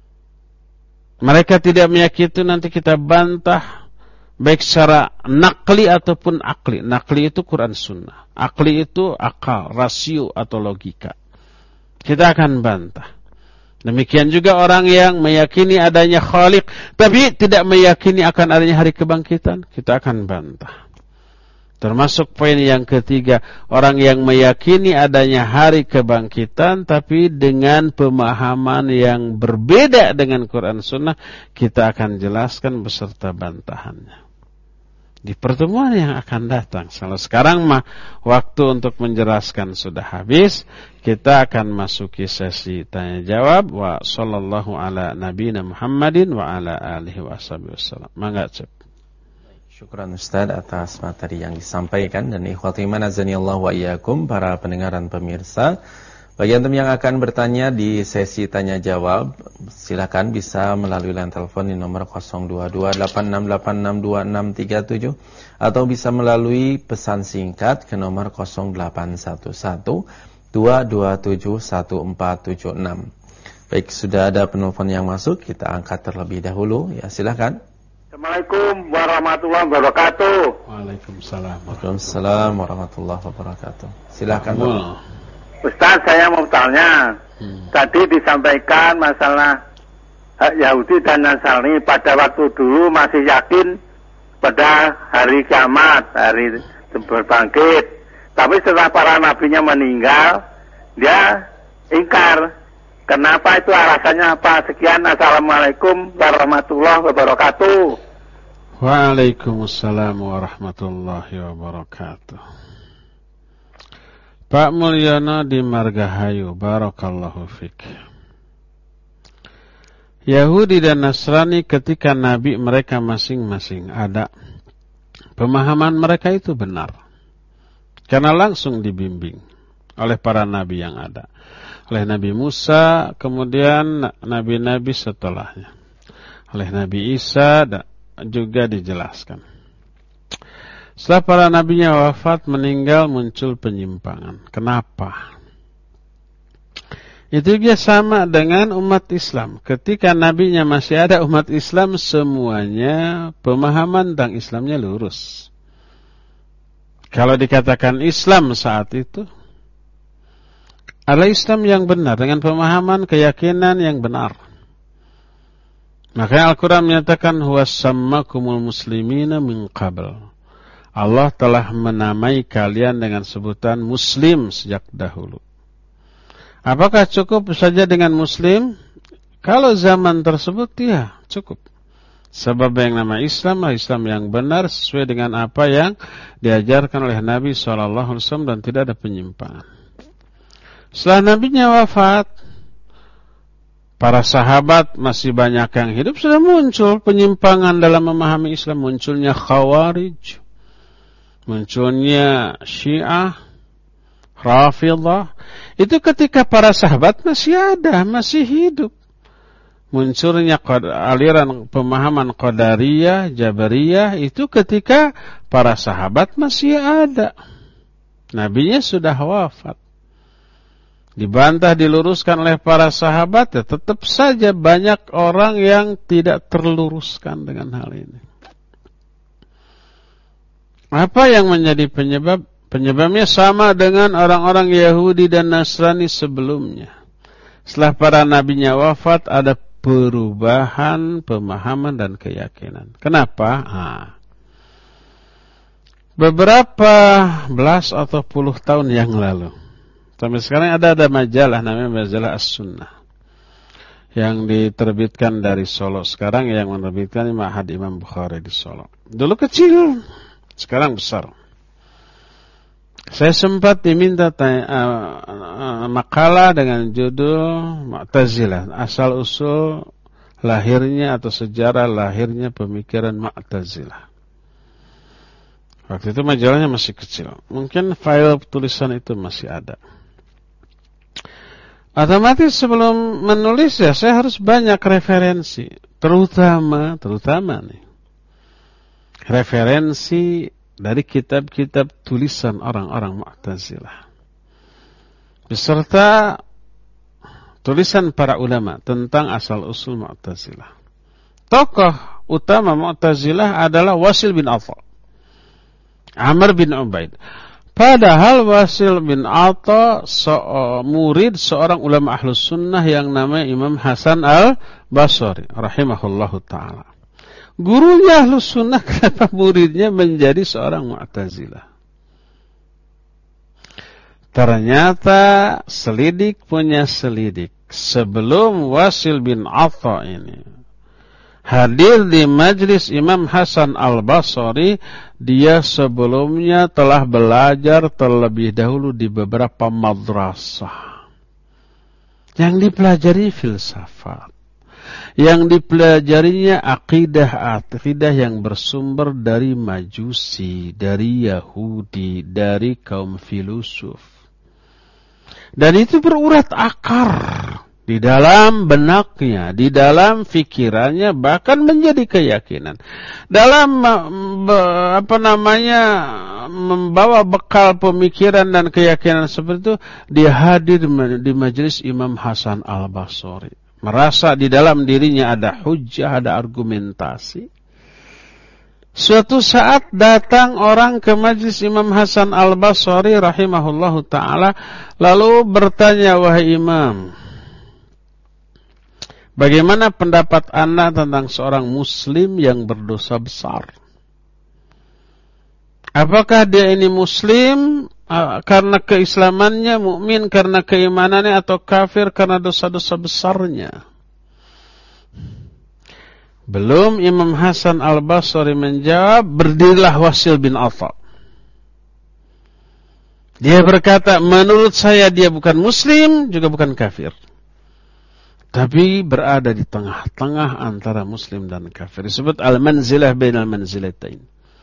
Mereka tidak meyakini itu, nanti kita bantah baik secara nakli ataupun akli. Nakli itu Quran Sunnah, akli itu akal, rasio atau logika. Kita akan bantah. Demikian juga orang yang meyakini adanya Khalik tapi tidak meyakini akan adanya hari kebangkitan, kita akan bantah. Termasuk poin yang ketiga, orang yang meyakini adanya hari kebangkitan tapi dengan pemahaman yang berbeda dengan Quran Sunnah, kita akan jelaskan beserta bantahannya di pertemuan yang akan datang. Kalau sekarang mah waktu untuk menjelaskan sudah habis, kita akan masuki sesi tanya jawab. Wa sallallahu ala nabiyina Muhammadin wa ala alihi wasallam. Mangga cep. Syukran Ustaz atas materi yang disampaikan, dan ikhwati iman azanillahu wa iyyakum para pendengar dan pemirsa. Bagi antum yang akan bertanya di sesi tanya jawab, silakan bisa melalui line telepon di nomor nol dua dua delapan enam delapan enam dua enam tiga tujuh atau bisa melalui pesan singkat ke nomor nol delapan satu satu dua dua tujuh satu empat tujuh enam. Baik, sudah ada penelpon yang masuk, kita angkat terlebih dahulu. Ya, silakan. Assalamualaikum warahmatullahi wabarakatuh. Waalaikumsalam. Waalaikumsalam warahmatullahi wabarakatuh. Silakan. Ustaz, saya mau tanya. Hmm. Tadi disampaikan masalah hak Yahudi dan Nasrani pada waktu dulu masih yakin pada hari kiamat, hari berbangkit. Tapi setelah para nabinya meninggal, dia ingkar. Kenapa itu alasannya apa? Sekian, assalamualaikum warahmatullahi wabarakatuh. Waalaikumsalam warahmatullahi wabarakatuh. Pak Mulyono di Margahayu, barakallahu fik. Yahudi dan Nasrani ketika nabi mereka masing-masing ada, pemahaman mereka itu benar, karena langsung dibimbing oleh para nabi yang ada, oleh Nabi Musa, kemudian nabi-nabi setelahnya, oleh Nabi Isa juga dijelaskan. Setelah para nabinya wafat, meninggal, muncul penyimpangan. Kenapa? Itu juga sama dengan umat Islam. Ketika nabinya masih ada, umat Islam semuanya pemahaman tentang Islamnya lurus. Kalau dikatakan Islam saat itu adalah Islam yang benar, dengan pemahaman keyakinan yang benar. Makanya Al-Quran menyatakan huwasammakumul muslimina min qabl. Allah telah menamai kalian dengan sebutan Muslim sejak dahulu. Apakah cukup saja dengan Muslim? Kalau zaman tersebut, ya cukup. Sebab yang nama Islam adalah Islam yang benar sesuai dengan apa yang diajarkan oleh Nabi shallallahu alaihi wasallam dan tidak ada penyimpangan. Setelah nabinya wafat, para sahabat masih banyak yang hidup, sudah muncul penyimpangan dalam memahami Islam. Munculnya Khawarij, munculnya Syiah, Rafidhah. Itu ketika para sahabat masih ada, masih hidup. Munculnya aliran pemahaman Qadariyah, Jabariyah, itu ketika para sahabat masih ada. Nabinya sudah wafat. Dibantah, diluruskan oleh para sahabat, ya tetap saja banyak orang yang tidak terluruskan dengan hal ini. Apa yang menjadi penyebab? Penyebabnya sama dengan orang-orang Yahudi dan Nasrani sebelumnya. Setelah para nabinya wafat, ada perubahan pemahaman dan keyakinan. Kenapa? Nah, beberapa belas atau puluh tahun yang lalu, sampai sekarang ada ada majalah namanya majalah As-Sunnah yang diterbitkan dari Solo. Sekarang yang menerbitkan Ma'had Imam Bukhari di Solo. Dulu kecil, sekarang besar. Saya sempat diminta tanya, uh, uh, makalah dengan judul Mu'tazilah, asal usul lahirnya atau sejarah lahirnya pemikiran Mu'tazilah. Waktu itu majalahnya masih kecil. Mungkin file tulisan itu masih ada. Otomatis sebelum menulis ya saya harus banyak referensi, terutama terutama nih referensi dari kitab-kitab tulisan orang-orang Mu'tazilah beserta tulisan para ulama tentang asal-usul Mu'tazilah. Tokoh utama Mu'tazilah adalah Wasil bin Atha, Amr bin Ubaid. Padahal Wasil bin Atha so, murid seorang ulama Ahlus Sunnah yang namanya Imam Hasan al-Basri rahimahullahu ta'ala. Gurunya Ahlus Sunnah, kenapa muridnya menjadi seorang Mu'tazilah? Ternyata selidik punya selidik. Sebelum Wasil bin Atha ini hadir di majlis Imam Hasan al-Basri, dia sebelumnya telah belajar terlebih dahulu di beberapa madrasah. Yang dipelajari filsafat, yang dipelajarinya akidah, akidah yang bersumber dari Majusi, dari Yahudi, dari kaum filosof. Dan itu berurat akar di dalam benaknya, di dalam fikirannya, bahkan menjadi keyakinan. Dalam apa namanya membawa bekal pemikiran dan keyakinan seperti itu, dia hadir di majelis Imam Hasan al-Basri. Merasa di dalam dirinya ada hujjah, ada argumentasi. Suatu saat datang orang ke majlis Imam Hasan al-Basri rahimahullahu ta'ala, lalu bertanya, wahai Imam, bagaimana pendapat Anda tentang seorang muslim yang berdosa besar? Apakah dia ini muslim karena keislamannya, mukmin karena keimanannya, atau kafir karena dosa-dosa besarnya? Belum Imam Hasan al-Basri menjawab, berdirilah Wasil bin Atha. Dia berkata, menurut saya dia bukan muslim, juga bukan kafir, tapi berada di tengah-tengah antara muslim dan kafir. Disebut al-manzilah bainal manzilatain.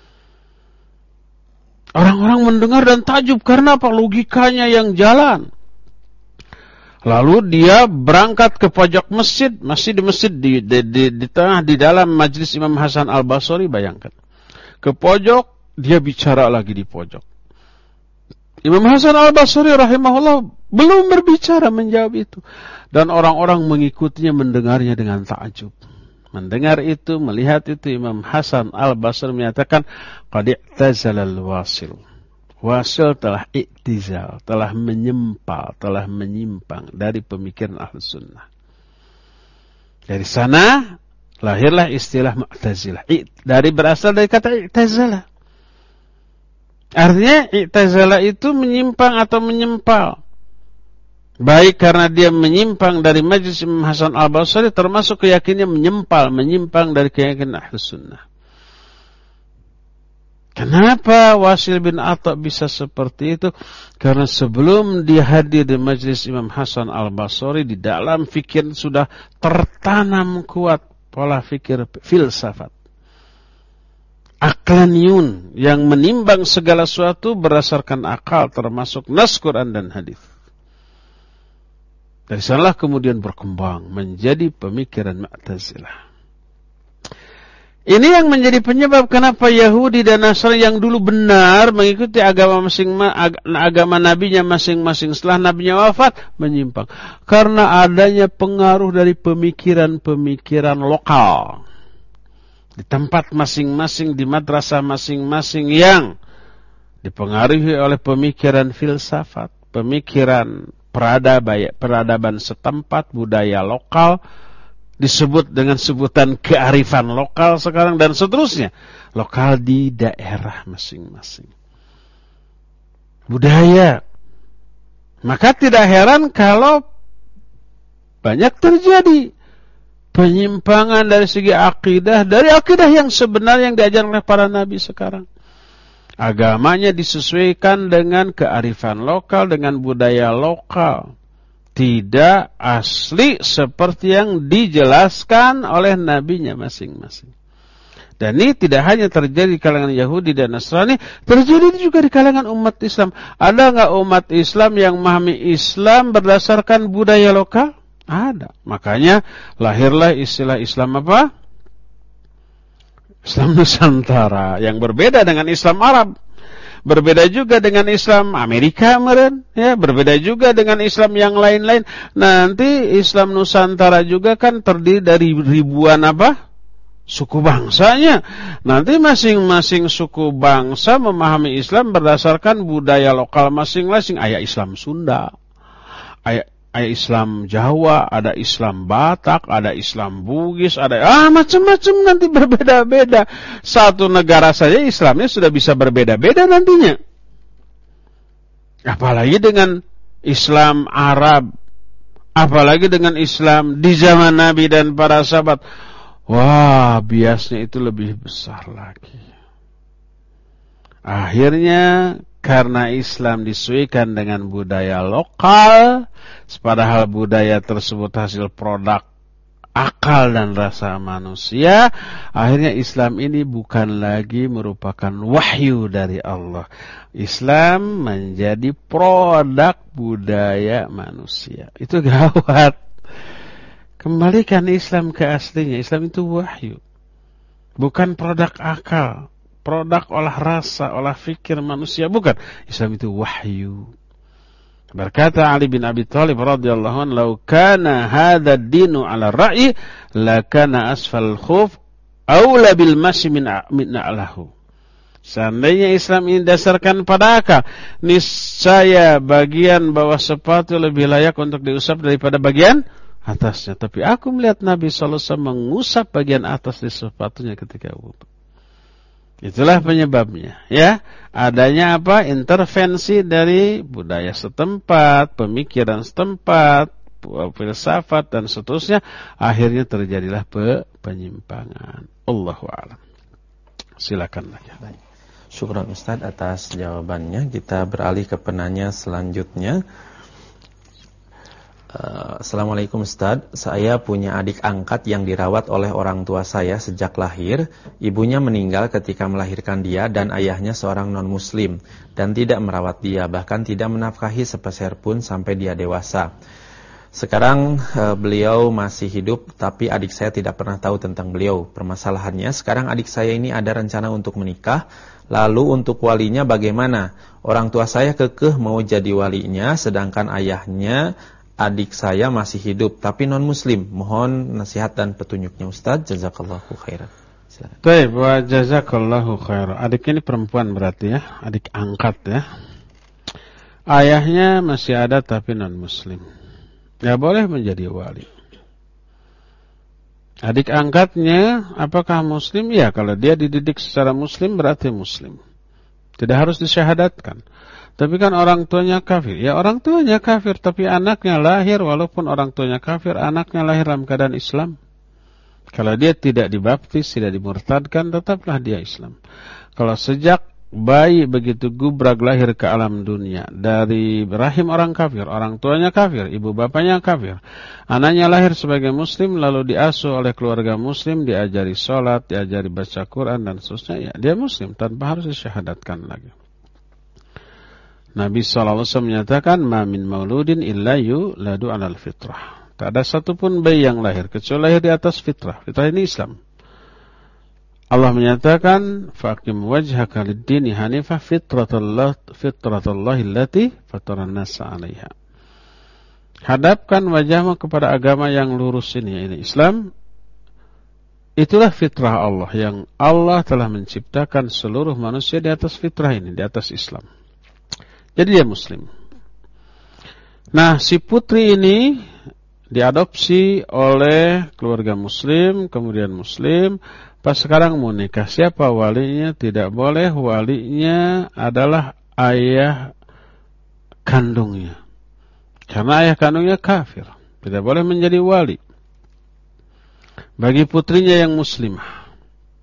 Orang-orang mendengar dan takjub karena apa? Logikanya yang jalan. Lalu dia berangkat ke pojok masjid, masih di masjid di, di, di, di tengah di dalam majlis Imam Hasan al-Basri, bayangkan. Ke pojok, dia bicara lagi di pojok. Imam Hasan al-Basri rahimahullah belum berbicara menjawab itu. Dan orang-orang mengikutinya, mendengarnya dengan takjub. Mendengar itu, melihat itu, Imam Hasan al-Basri menyatakan, qad i'tazala al-Wasil. Wasil telah iktizal, telah menyempal, telah menyimpang dari pemikiran Ahlus Sunnah. Dari sana lahirlah istilah Mu'tazilah. Dari berasal dari kata i'tazala. Artinya i'tazala itu menyimpang atau menyempal. Baik karena dia menyimpang dari majlis Imam Hasan al-Basri, termasuk keyakinannya menyempal, menyimpang dari keyakinan Ahlus Sunnah. Kenapa Wasil bin Atha bisa seperti itu? Karena sebelum dia hadir di majlis Imam Hasan al-Basri, di dalam fikir sudah tertanam kuat pola fikir filsafat. Aqlaniyun, yang menimbang segala sesuatu berdasarkan akal, termasuk nas Quran dan hadis. Dari sanalah kemudian berkembang menjadi pemikiran Mu'tazilah. Ini yang menjadi penyebab kenapa Yahudi dan Nasrani yang dulu benar mengikuti agama masing agama nabinya masing-masing setelah nabinya wafat menyimpang. Karena adanya pengaruh dari pemikiran-pemikiran lokal. Di tempat masing-masing, di madrasah masing-masing yang dipengaruhi oleh pemikiran filsafat, pemikiran peradaban, peradaban setempat, budaya lokal, disebut dengan sebutan kearifan lokal sekarang dan seterusnya. Lokal di daerah masing-masing. Budaya. Maka tidak heran kalau banyak terjadi penyimpangan dari segi akidah, dari akidah yang sebenarnya yang diajarkan oleh para nabi sekarang. Agamanya disesuaikan dengan kearifan lokal, dengan budaya lokal. Tidak asli seperti yang dijelaskan oleh nabinya masing-masing. Dan ini tidak hanya terjadi di kalangan Yahudi dan Nasrani, terjadi juga di kalangan umat Islam. Ada nggak umat Islam yang memahami Islam berdasarkan budaya lokal? Ada. Makanya lahirlah istilah Islam apa? Islam Nusantara yang berbeda dengan Islam Arab. Berbeda juga dengan Islam Amerika meren, ya, berbeda juga dengan Islam yang lain-lain. Nanti Islam Nusantara juga kan terdiri dari ribuan apa? Suku bangsanya. Nanti masing-masing suku bangsa memahami Islam berdasarkan budaya lokal masing-masing. Aya Islam Sunda, aya Ada Islam Jawa, ada Islam Batak, ada Islam Bugis, ada ah macam-macam nanti berbeda-beda. Satu negara saja Islamnya sudah bisa berbeda-beda nantinya. Apalagi dengan Islam Arab, apalagi dengan Islam di zaman Nabi dan para sahabat. Wah, biasnya itu lebih besar lagi. Akhirnya karena Islam disesuaikan dengan budaya lokal, padahal budaya tersebut hasil produk akal dan rasa manusia, akhirnya Islam ini bukan lagi merupakan wahyu dari Allah. Islam menjadi produk budaya manusia. Itu gawat. Kembalikan Islam ke aslinya. Islam itu wahyu, bukan produk akal, produk olah rasa, olah fikir manusia, bukan. Islam itu wahyu. Berkata Ali bin Abi Thalib radhiyallahu anhu, "Lau kana hadha ad-dinu 'ala ar-ra'yi, la kana asfal khuf aula bil masy min a'lahu." Seandainya Islam ini dasarkan pada akal, niscaya bagian bawah sepatu lebih layak untuk diusap daripada bagian atasnya. Tapi aku melihat Nabi sallallahu alaihi wasallam mengusap bagian atas di sepatunya ketika wudu. Itulah penyebabnya, ya. Adanya apa? Intervensi dari budaya setempat, pemikiran setempat, filsafat dan seterusnya. Akhirnya terjadilah penyimpangan. Allahu a'lam. Silakan lagi. Syukran Ustaz atas jawabannya. Kita beralih ke penanya selanjutnya. Uh, Assalamualaikum Ustaz, saya punya adik angkat yang dirawat oleh orang tua saya sejak lahir. Ibunya meninggal ketika melahirkan dia dan ayahnya seorang non-muslim dan tidak merawat dia, bahkan tidak menafkahi sepeser pun sampai dia dewasa. Sekarang uh, beliau masih hidup, tapi adik saya tidak pernah tahu tentang beliau. Permasalahannya, sekarang adik saya ini ada rencana untuk menikah. Lalu untuk walinya bagaimana? Orang tua saya kekeh mau jadi walinya, sedangkan ayahnya adik saya masih hidup tapi non muslim. Mohon nasihat dan petunjuknya Ustaz. Jazakallahu khairan. Silakan. Baik, wa jazakallahu khairan. Adik ini perempuan berarti ya, adik angkat ya. Ayahnya masih ada tapi non muslim. Ya boleh menjadi wali. Adik angkatnya apakah muslim? Ya, kalau dia dididik secara muslim berarti muslim. Tidak harus disyahadatkan. Tapi kan orang tuanya kafir. Ya orang tuanya kafir, tapi anaknya lahir walaupun orang tuanya kafir, anaknya lahir dalam keadaan Islam. Kalau dia tidak dibaptis, tidak dimurtadkan, tetaplah dia Islam. Kalau sejak bayi begitu gubrak lahir ke alam dunia dari rahim orang kafir, orang tuanya kafir, ibu bapaknya kafir, anaknya lahir sebagai muslim lalu diasuh oleh keluarga muslim, diajari sholat, diajari baca Quran dan seterusnya, ya dia muslim tanpa harus disyahadatkan lagi. Nabi sallallahu alaihi wasallam menyatakan, "Ma min mauludin illa yuladu 'alal fitrah." Tak ada satupun bayi yang lahir kecuali lahir di atas fitrah. Fitrah ini Islam. Allah menyatakan, "Faqim wajhaka lid-dini hanifah fitratallah fitratallahi allati fataran nasa 'alaiha." Hadapkan wajahmu kepada agama yang lurus ini, ini Islam. Itulah fitrah Allah yang Allah telah menciptakan seluruh manusia di atas fitrah ini, di atas Islam. Jadi dia muslim. Nah, si putri ini diadopsi oleh keluarga muslim, kemudian muslim, pas sekarang mau nikah, siapa walinya? Tidak boleh, walinya adalah ayah kandungnya. Karena ayah kandungnya kafir, tidak boleh menjadi wali bagi putrinya yang muslimah.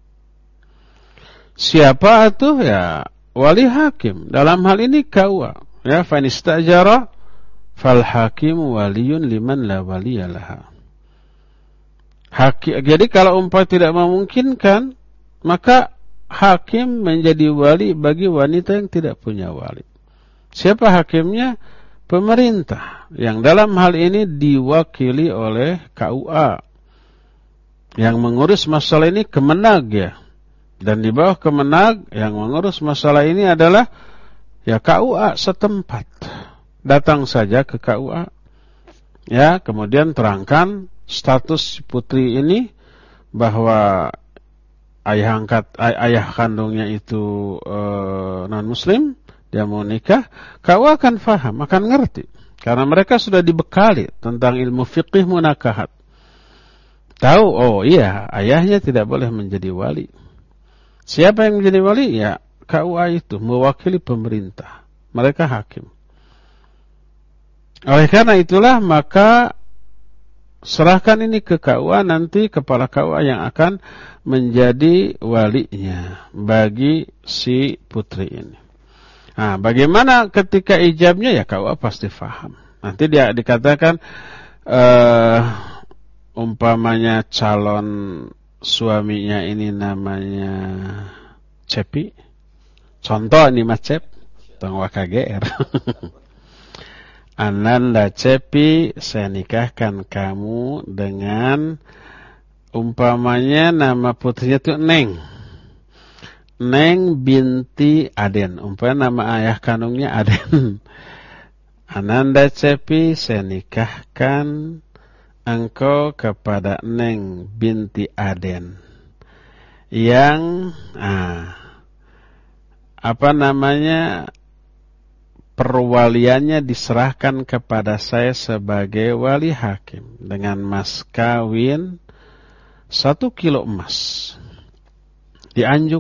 Siapa itu? Ya, wali hakim. Dalam hal ini K U A. Ya, fa in istajara fal hakim waliyun liman la waliyalaha. Hakim. Jadi kalau umpama tidak memungkinkan, maka hakim menjadi wali bagi wanita yang tidak punya wali. Siapa hakimnya? Pemerintah, yang dalam hal ini diwakili oleh K U A. Yang mengurus masalah ini Kemenag ya. Dan di bawah Kemenag yang mengurus masalah ini adalah ya K U A setempat. Datang saja ke K U A. Ya, kemudian terangkan status putri ini bahwa ayah angkat ay- ayah kandungnya itu e, non-muslim, dia mau nikah, K U A akan faham, akan ngerti. Karena mereka sudah dibekali tentang ilmu fiqih munakahat. Tahu, oh iya, ayahnya tidak boleh menjadi wali. Siapa yang menjadi wali? Ya, K U A itu mewakili pemerintah. Mereka hakim. Oleh karena itulah, maka serahkan ini ke K U A, nanti kepala K U A yang akan menjadi walinya bagi si putri ini. Nah, bagaimana ketika ijabnya? Ya K U A pasti faham. Nanti dia dikatakan uh, umpamanya calon suaminya ini namanya Cepi. Contoh ini Mas Cep, tangwa K G R. Ananda Cepi, saya nikahkan kamu dengan umpamanya nama putrinya itu Neng. Neng binti Aden, umpamanya nama ayah kandungnya Aden. Ananda Cepi, saya nikahkan engkau kepada Neng binti Aden yang ah, apa namanya perwaliannya diserahkan kepada saya sebagai wali hakim dengan mas kawin satu kilo emas. Dianjuk.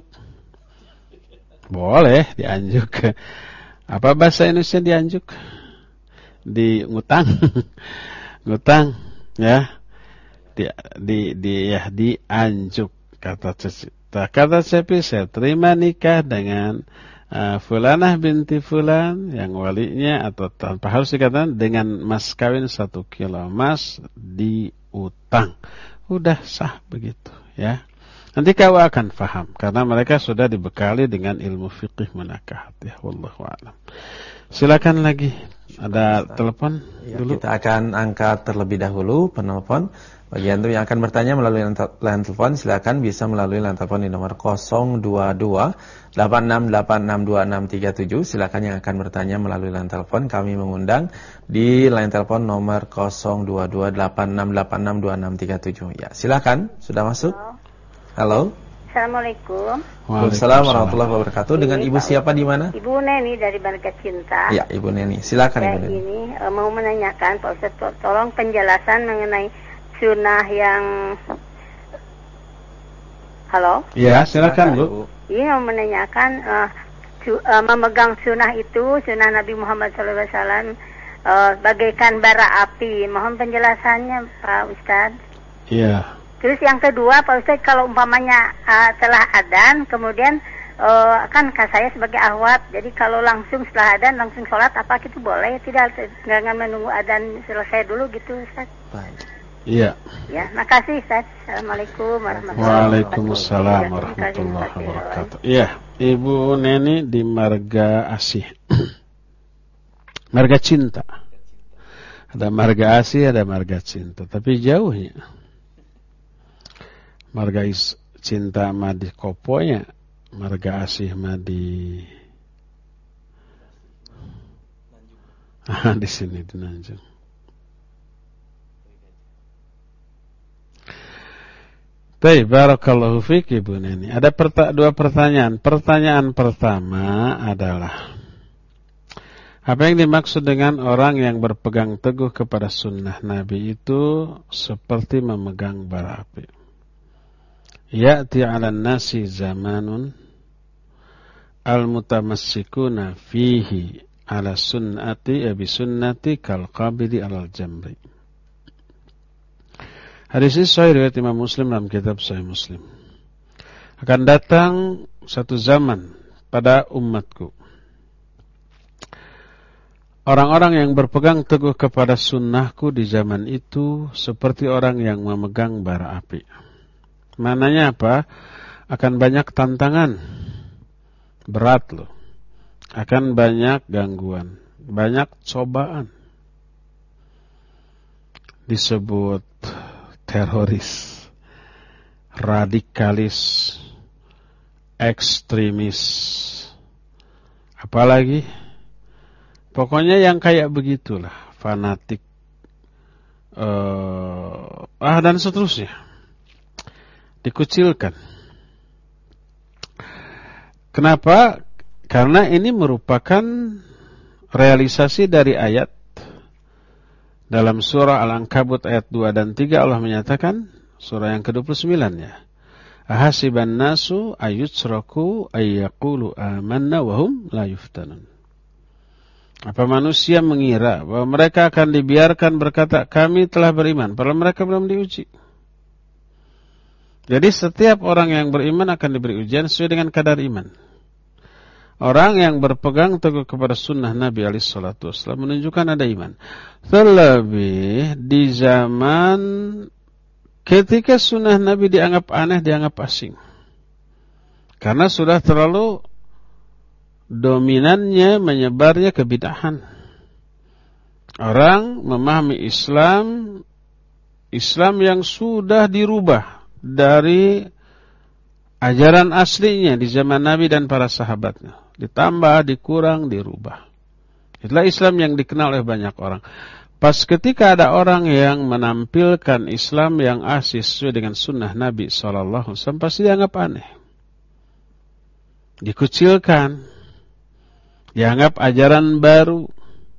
Boleh dianjuk. Apa bahasa Indonesia dianjuk? Di ngutang. Ngutang, ya. Di di di ya dianjuk kata Cepi. Kata Cepi, saya terima nikah dengan uh, Fulanah binti Fulan yang walinya, atau tanpa harus dikatakan, dengan mas kawin satu kilo emas diutang. Udah sah begitu, ya. Nanti kau akan faham karena mereka sudah dibekali dengan ilmu fiqih munakahat, ya. Wallahu a'lam. Silakan lagi, ada telepon ya, dulu. Kita akan angkat terlebih dahulu penelpon. Bagi antum yang akan bertanya melalui line telepon, silakan bisa melalui line telepon di nomor nol dua dua delapan enam delapan enam dua enam tiga tujuh. Silakan yang akan bertanya melalui line telepon, kami mengundang di line telepon nomor nol dua dua delapan enam delapan enam dua enam tiga tujuh. Ya, silakan, sudah masuk. Halo. Assalamualaikum. Waalaikumsalam warahmatullahi wabarakatuh. Dengan Ibu siapa di mana? Ibu Neni dari Marga Cinta. Ya, Ibu Neni. Silakan ya, Ibu Neni. Ini uh, mau menanyakan Pak Ustaz, to tolong penjelasan mengenai sunnah yang Halo? Ya, silakan Bu. Ini mau menanyakan uh, su uh, memegang sunnah itu, sunnah Nabi Muhammad shallallahu alaihi wasallam uh, bagaikan bara api. Mohon penjelasannya Pak Ustaz. Iya. Terus yang kedua Pak Ustaz, kalau umpamanya uh, telah adzan, kemudian uh, kan saya sebagai ahwat, jadi kalau langsung setelah adzan langsung sholat, apa itu boleh? Tidak, jangan menunggu adzan selesai dulu gitu Ustaz. Baik. Iya. Ya, makasih Ustaz. Assalamualaikum warahmatullahi wabarakatuh. Waalaikumsalam warahmatullahi wabarakatuh. Iya, Ibu Neni di Marga Asih. Marga Cinta. Ada Marga Asih, ada Marga Cinta, tapi jauhnya. Marga is, Cinta mah di Koponya, Marga Asih mah di ah, di sini di Nanjung. Baik, barakallahu fiik Ibu Neni. Ada perta dua pertanyaan. Pertanyaan pertama adalah, Apa yang dimaksud dengan orang yang berpegang teguh kepada sunnah Nabi itu seperti memegang bara api. Ya'ti 'alan nasi zamanun al-mutamassikuna fihi 'ala sunnati abi sunnati kal qabidi 'alal jamri. Hadis ini sahih riwayat Imam Muslim dalam kitab Sahih Muslim. Akan datang satu zaman pada umatku, orang-orang yang berpegang teguh kepada sunnahku di zaman itu seperti orang yang memegang bara api. Mananya apa? Akan banyak tantangan. Berat loh. Akan banyak gangguan. Banyak cobaan. Disebut teroris, radikalis, ekstremis. Apalagi? Pokoknya yang kayak begitulah, fanatik, uh, ah dan seterusnya, dikucilkan. Kenapa? Karena ini merupakan realisasi dari ayat dalam surah Al-Ankabut ayat dua dan tiga. Allah menyatakan, surah yang ke dua puluh sembilan ya. Ahasiban nasu ayutsraku ayyaqulu amanna wahum la yuftanun. Apa manusia mengira bahwa mereka akan dibiarkan berkata kami telah beriman padahal mereka belum diuji. Jadi setiap orang yang beriman akan diberi ujian sesuai dengan kadar iman. Orang yang berpegang teguh kepada sunnah Nabi alaihi salatu wasallam menunjukkan ada iman. Terlebih di zaman ketika sunnah Nabi dianggap aneh, dianggap asing. Karena sudah terlalu dominannya menyebarnya kebid'ahan. Orang memahami Islam, Islam yang sudah dirubah dari ajaran aslinya di zaman Nabi dan para sahabatnya. Ditambah, dikurang, dirubah. Itulah Islam yang dikenal oleh banyak orang. Pas ketika ada orang yang menampilkan Islam yang asli sesuai dengan sunnah Nabi shallallahu alaihi wasallam, pasti dianggap aneh. Dikucilkan. Dianggap ajaran baru.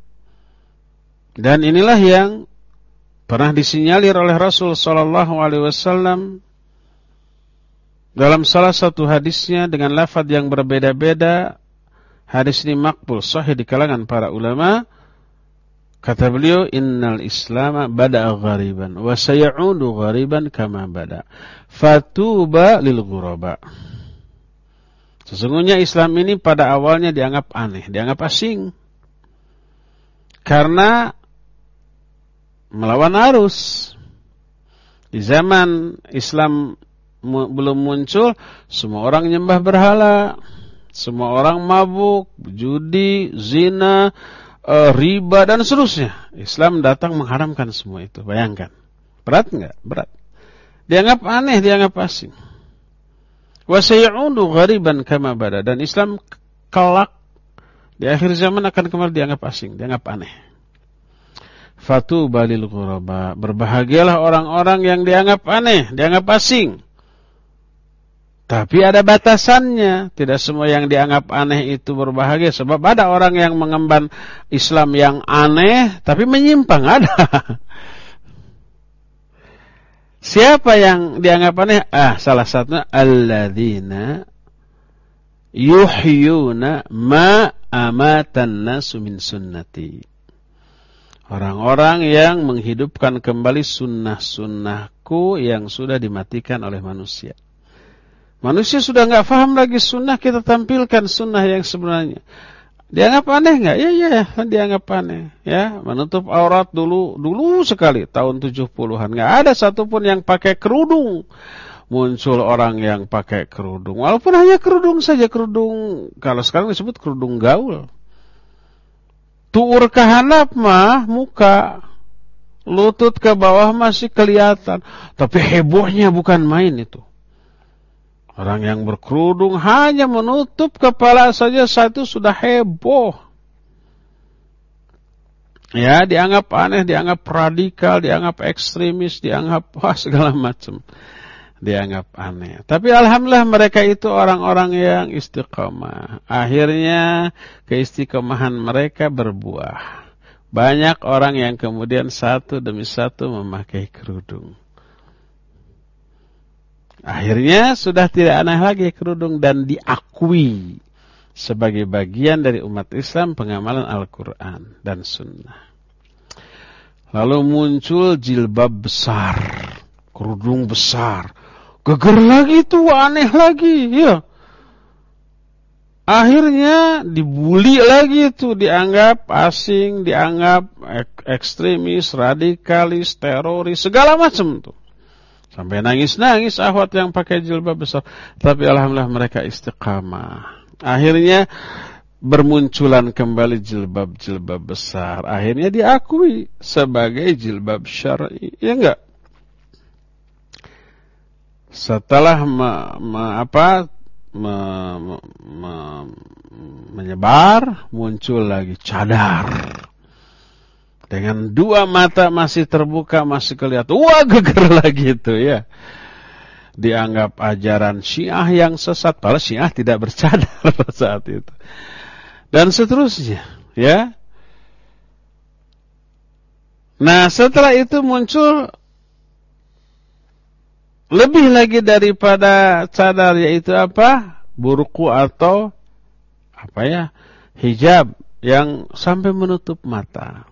Dan inilah yang pernah disinyalir oleh Rasul sallallahu alaihi wasallam dalam salah satu hadisnya dengan lafaz yang berbeda-beda. Hadis ini makbul, sahih di kalangan para ulama. Kata beliau, innal islama bada'a ghariban wa sayaudu ghariban kama bada. Fatuba lil ghuraba. Sesungguhnya Islam ini pada awalnya dianggap aneh, dianggap asing. Karena melawan arus. Di zaman Islam belum muncul, semua orang nyembah berhala. Semua orang mabuk, judi, zina, riba, dan seterusnya. Islam datang mengharamkan semua itu. Bayangkan. Berat enggak? Berat. Dianggap aneh, dianggap asing. Wa sayaudu ghariban kama bada. Dan Islam kelak di akhir zaman akan kembali dianggap asing, dianggap aneh. Fatuba lil ghuraba. Berbahagialah orang-orang yang dianggap aneh, dianggap asing. Tapi ada batasannya. Tidak semua yang dianggap aneh itu berbahagia. Sebab ada orang yang mengemban Islam yang aneh tapi menyimpang. Ada. Siapa yang dianggap aneh? Ah, salah satunya alladzina yuhyuna ma amatan nasu min sunnati. Orang-orang yang menghidupkan kembali sunnah-sunnahku yang sudah dimatikan oleh manusia. Manusia sudah enggak paham lagi sunnah, kita tampilkan sunnah yang sebenarnya. Dianggap aneh enggak? Ya, ya, dianggap aneh. Ya, menutup aurat dulu, dulu sekali, tahun tujuh puluhan. Enggak ada satupun yang pakai kerudung. Muncul orang yang pakai kerudung. Walaupun hanya kerudung saja, kerudung, kalau sekarang disebut kerudung gaul. Tuur ke handap mah, muka. Lutut ke bawah masih kelihatan. Tapi hebohnya bukan main itu. Orang yang berkerudung hanya menutup kepala saja satu sudah heboh. Ya, dianggap aneh, dianggap radikal, dianggap ekstremis, dianggap wah segala macam. dianggap aneh. Tapi alhamdulillah mereka itu orang-orang yang istiqomah. Akhirnya keistiqomahan mereka berbuah. Banyak orang yang kemudian satu demi satu memakai kerudung. Akhirnya sudah tidak aneh lagi kerudung dan diakui sebagai bagian dari umat Islam pengamalan Al-Quran dan Sunnah. Lalu muncul jilbab besar, kerudung besar, geger lagi tuh, aneh lagi, ya. Akhirnya dibully lagi tuh, dianggap asing, dianggap ek- ekstremis, radikalis, teroris, segala macam tuh. Sampai nangis-nangis akhwat yang pakai jilbab besar. Tapi alhamdulillah mereka istiqamah. Akhirnya bermunculan kembali jilbab-jilbab besar. Akhirnya diakui sebagai jilbab syar'i. Ya enggak? Setelah me, me, apa, me, me, me, menyebar, muncul lagi cadar. Dengan dua mata masih terbuka, masih kelihatan. Wah, geger lagi itu ya. Dianggap ajaran Syiah yang sesat. Padahal Syiah tidak bercadar saat itu. Dan seterusnya, ya. Nah, setelah itu muncul lebih lagi daripada cadar, yaitu apa? Burqu atau apa ya? Hijab yang sampai menutup mata.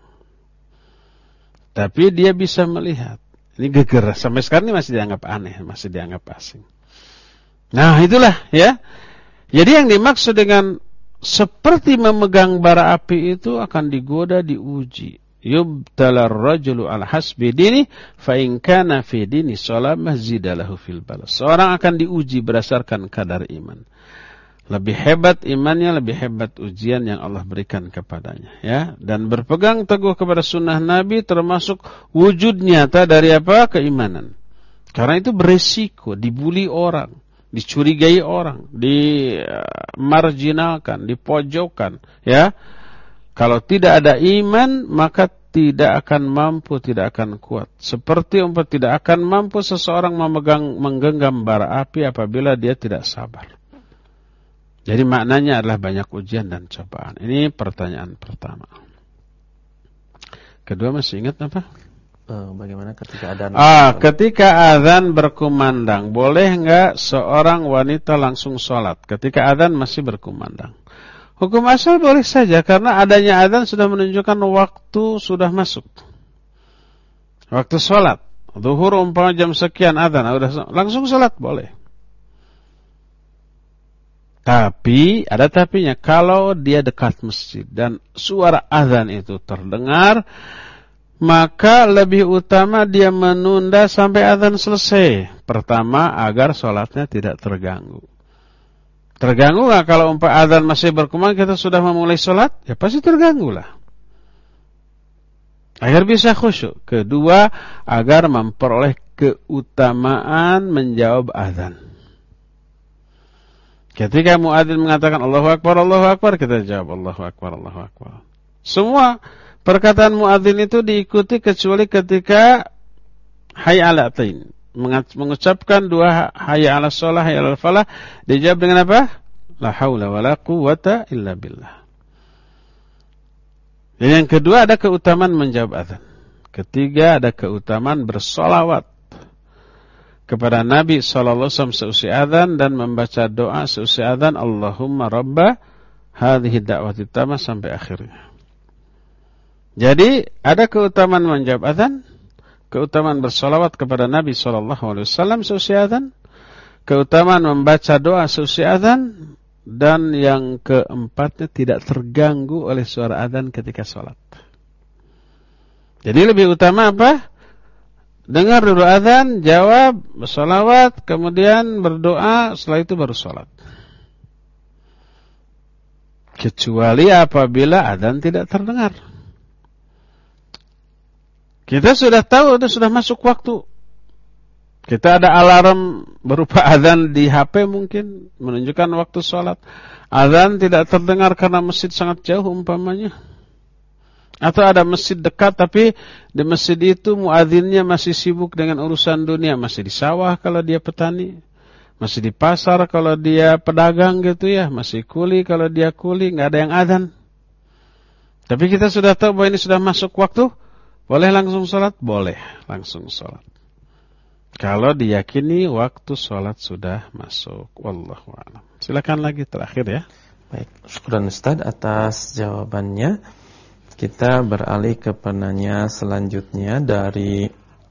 Tapi dia bisa melihat. Ini geger, sampai sekarang ini masih dianggap aneh, masih dianggap asing. Nah, itulah ya. Jadi yang dimaksud dengan seperti memegang bara api itu akan digoda, diuji. Yubtalar rajulu al hasbi dini fa in kana fi dini salamah zidalahu fil balas. Seorang akan diuji berdasarkan kadar iman. Lebih hebat imannya, lebih hebat ujian yang Allah berikan kepadanya, ya. Dan berpegang teguh kepada sunnah Nabi termasuk wujud nyata dari apa? Keimanan. Karena itu beresiko dibuli orang, dicurigai orang, dimarginalkan, dipojokkan, ya. Kalau tidak ada iman, maka tidak akan mampu, tidak akan kuat. Seperti umpama tidak akan mampu seseorang memegang menggenggam bara api apabila dia tidak sabar. Jadi maknanya adalah banyak ujian dan cobaan. Ini pertanyaan pertama. Kedua masih ingat apa? Uh, bagaimana ketika adzan? Ah, ketika adzan berkumandang, boleh enggak seorang wanita langsung sholat ketika adzan masih berkumandang? Hukum asal boleh saja, karena adanya adzan sudah menunjukkan waktu sudah masuk. Waktu sholat, zuhur umpama jam sekian adzan, langsung sholat boleh. Tapi, ada tapinya, kalau dia dekat masjid dan suara azan itu terdengar, maka lebih utama dia menunda sampai azan selesai. Pertama, agar sholatnya tidak terganggu. Terganggu nggak kalau umpama azan masih berkumandang, kita sudah memulai sholat? Ya pasti terganggu lah. Agar bisa khusyuk. Kedua, agar memperoleh keutamaan menjawab azan. Ketika muadzin mengatakan Allahu Akbar, Allahu Akbar, kita jawab Allahu Akbar, Allahu Akbar. Semua perkataan muadzin itu diikuti kecuali ketika hayya 'alal tain. Mengucapkan dua hayya 'alas shalah, hayya 'alal falah, dijawab dengan apa? La haula wala quwwata illa billah. Dan yang kedua ada keutamaan menjawab azan. Ketiga ada keutamaan bersolawat kepada Nabi sallallahu alaihi wasallam seusai azan dan membaca doa seusai azan, Allahumma rabba hadhihi da'wati tammah sampai akhirnya. Jadi ada keutamaan menjawab azan, keutamaan bersolawat kepada Nabi sallallahu alaihi wasallam seusai azan, keutamaan membaca doa seusai azan, dan yang keempatnya tidak terganggu oleh suara azan ketika sholat. Jadi lebih utama apa? Dengar dulu azan, jawab, bersolawat, kemudian berdoa, setelah itu baru sholat. Kecuali apabila azan tidak terdengar. Kita sudah tahu, itu sudah masuk waktu. Kita ada alarm berupa azan di H P mungkin, menunjukkan waktu sholat. Azan tidak terdengar karena masjid sangat jauh umpamanya. Atau ada masjid dekat tapi di masjid itu muadzinnya masih sibuk dengan urusan dunia, masih di sawah kalau dia petani, masih di pasar kalau dia pedagang gitu ya, masih kuli kalau dia kuli, nggak ada yang adzan. Tapi kita sudah tahu bahwa ini sudah masuk waktu, boleh langsung sholat? Boleh langsung sholat. Kalau diyakini waktu sholat sudah masuk. Wallahu a'lam. Silakan lagi terakhir ya. Baik, syukran Ustaz atas jawabannya. Kita beralih ke penanya selanjutnya dari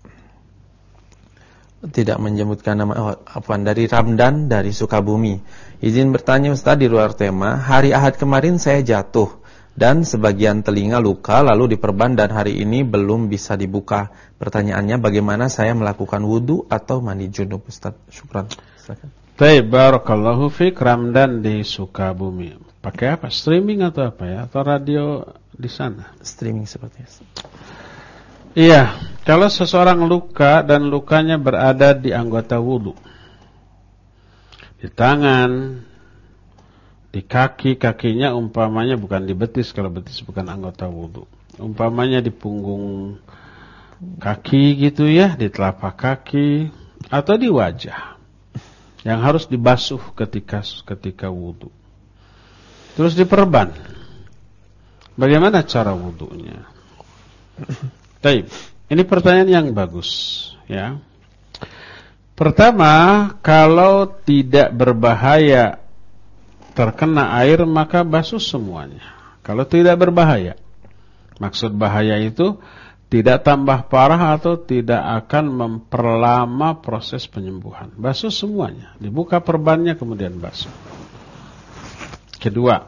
tidak menyebutkan nama, oh, apa dari Ramdan dari Sukabumi. Izin bertanya Ustaz di luar tema. Hari Ahad kemarin saya jatuh dan sebagian telinga luka lalu diperban dan hari ini belum bisa dibuka. Pertanyaannya bagaimana saya melakukan wudu atau mandi junub Ustaz? Syukran. Silakan. Baik, barakallahu fiik. Ramdan di Sukabumi. Pakai apa? Streaming atau apa ya? Atau radio di sana? Streaming sepertinya. Iya, kalau seseorang luka dan lukanya berada di anggota wudu, di tangan, di kaki, kakinya umpamanya bukan di betis, kalau betis bukan anggota wudu. Umpamanya di punggung kaki gitu ya, di telapak kaki atau di wajah yang harus dibasuh ketika ketika wudu. Terus diperban. Bagaimana cara wudunya? Baik, ini pertanyaan yang bagus ya. Pertama, kalau tidak berbahaya terkena air maka basuh semuanya. Kalau tidak berbahaya, maksud bahaya itu tidak tambah parah atau tidak akan memperlama proses penyembuhan. Basuh semuanya, dibuka perbannya kemudian basuh. Kedua,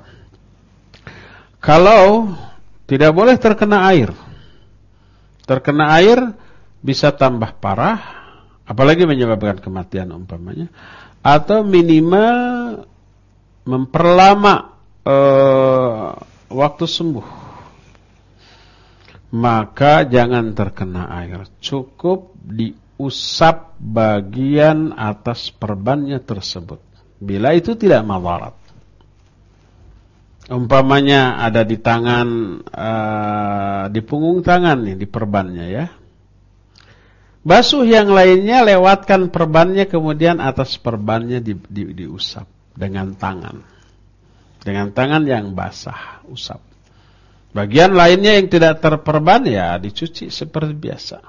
kalau tidak boleh terkena air, terkena air bisa tambah parah, apalagi menyebabkan kematian umpamanya, atau minimal memperlama uh, waktu sembuh. Maka jangan terkena air, cukup diusap bagian atas perbannya tersebut. Bila itu tidak madarat. Umpamanya ada di tangan, uh, di punggung tangan nih, di perbannya ya. Basuh yang lainnya, lewatkan perbannya, kemudian atas perbannya di, di, diusap dengan tangan. Dengan tangan yang basah, usap. Bagian lainnya yang tidak terperban ya dicuci seperti biasa.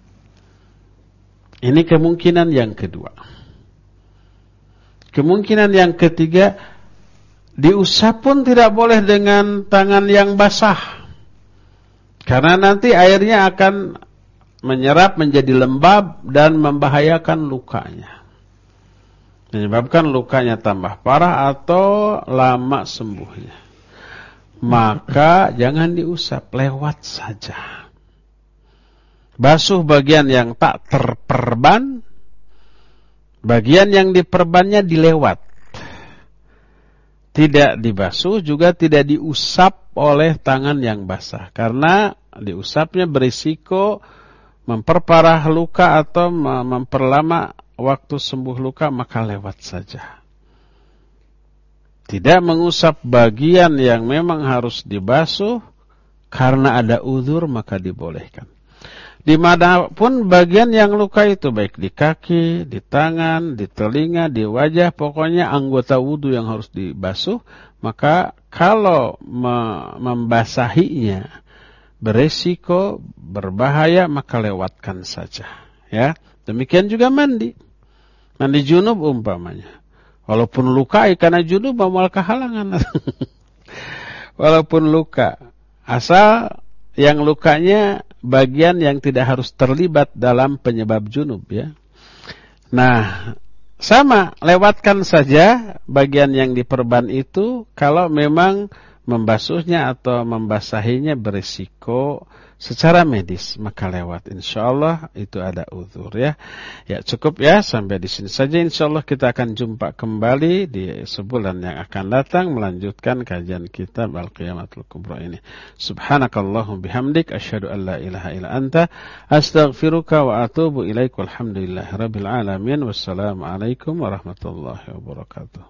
Ini kemungkinan yang kedua. Kemungkinan yang ketiga, diusap pun tidak boleh dengan tangan yang basah. Karena nanti airnya akan menyerap menjadi lembab dan membahayakan lukanya. Menyebabkan lukanya tambah parah atau lama sembuhnya. Maka jangan diusap, lewat saja. Basuh bagian yang tak terperban, bagian yang diperbannya dilewat. Tidak dibasuh, juga tidak diusap oleh tangan yang basah. Karena diusapnya berisiko memperparah luka atau memperlama waktu sembuh luka, maka lewat saja. Tidak mengusap bagian yang memang harus dibasuh karena ada uzur, maka dibolehkan. Dimanapun bagian yang luka itu, baik di kaki, di tangan, di telinga, di wajah, pokoknya anggota wudu yang harus dibasuh, maka kalau membasahinya beresiko, berbahaya, maka lewatkan saja. Ya, demikian juga mandi. Mandi junub umpamanya. Walaupun luka karena junub amal kehalangan. Walaupun luka, asal yang lukanya bagian yang tidak harus terlibat dalam penyebab junub ya. Nah, sama, lewatkan saja bagian yang diperban itu kalau memang membasuhnya atau membasahinya berisiko secara medis, maka lewat. Insyaallah itu ada uzur ya. Ya cukup ya, sampai di sini saja. Insyaallah kita akan jumpa kembali di sebulan yang akan datang melanjutkan kajian kitab Al-Qiyamatul Kubra ini. Subhanakallahum bihamdik asyhadu an la ilaha illa anta astaghfiruka wa atubu ilaik. Walhamdulillahirabbil alamin. Wassalamualaikum warahmatullahi wabarakatuh.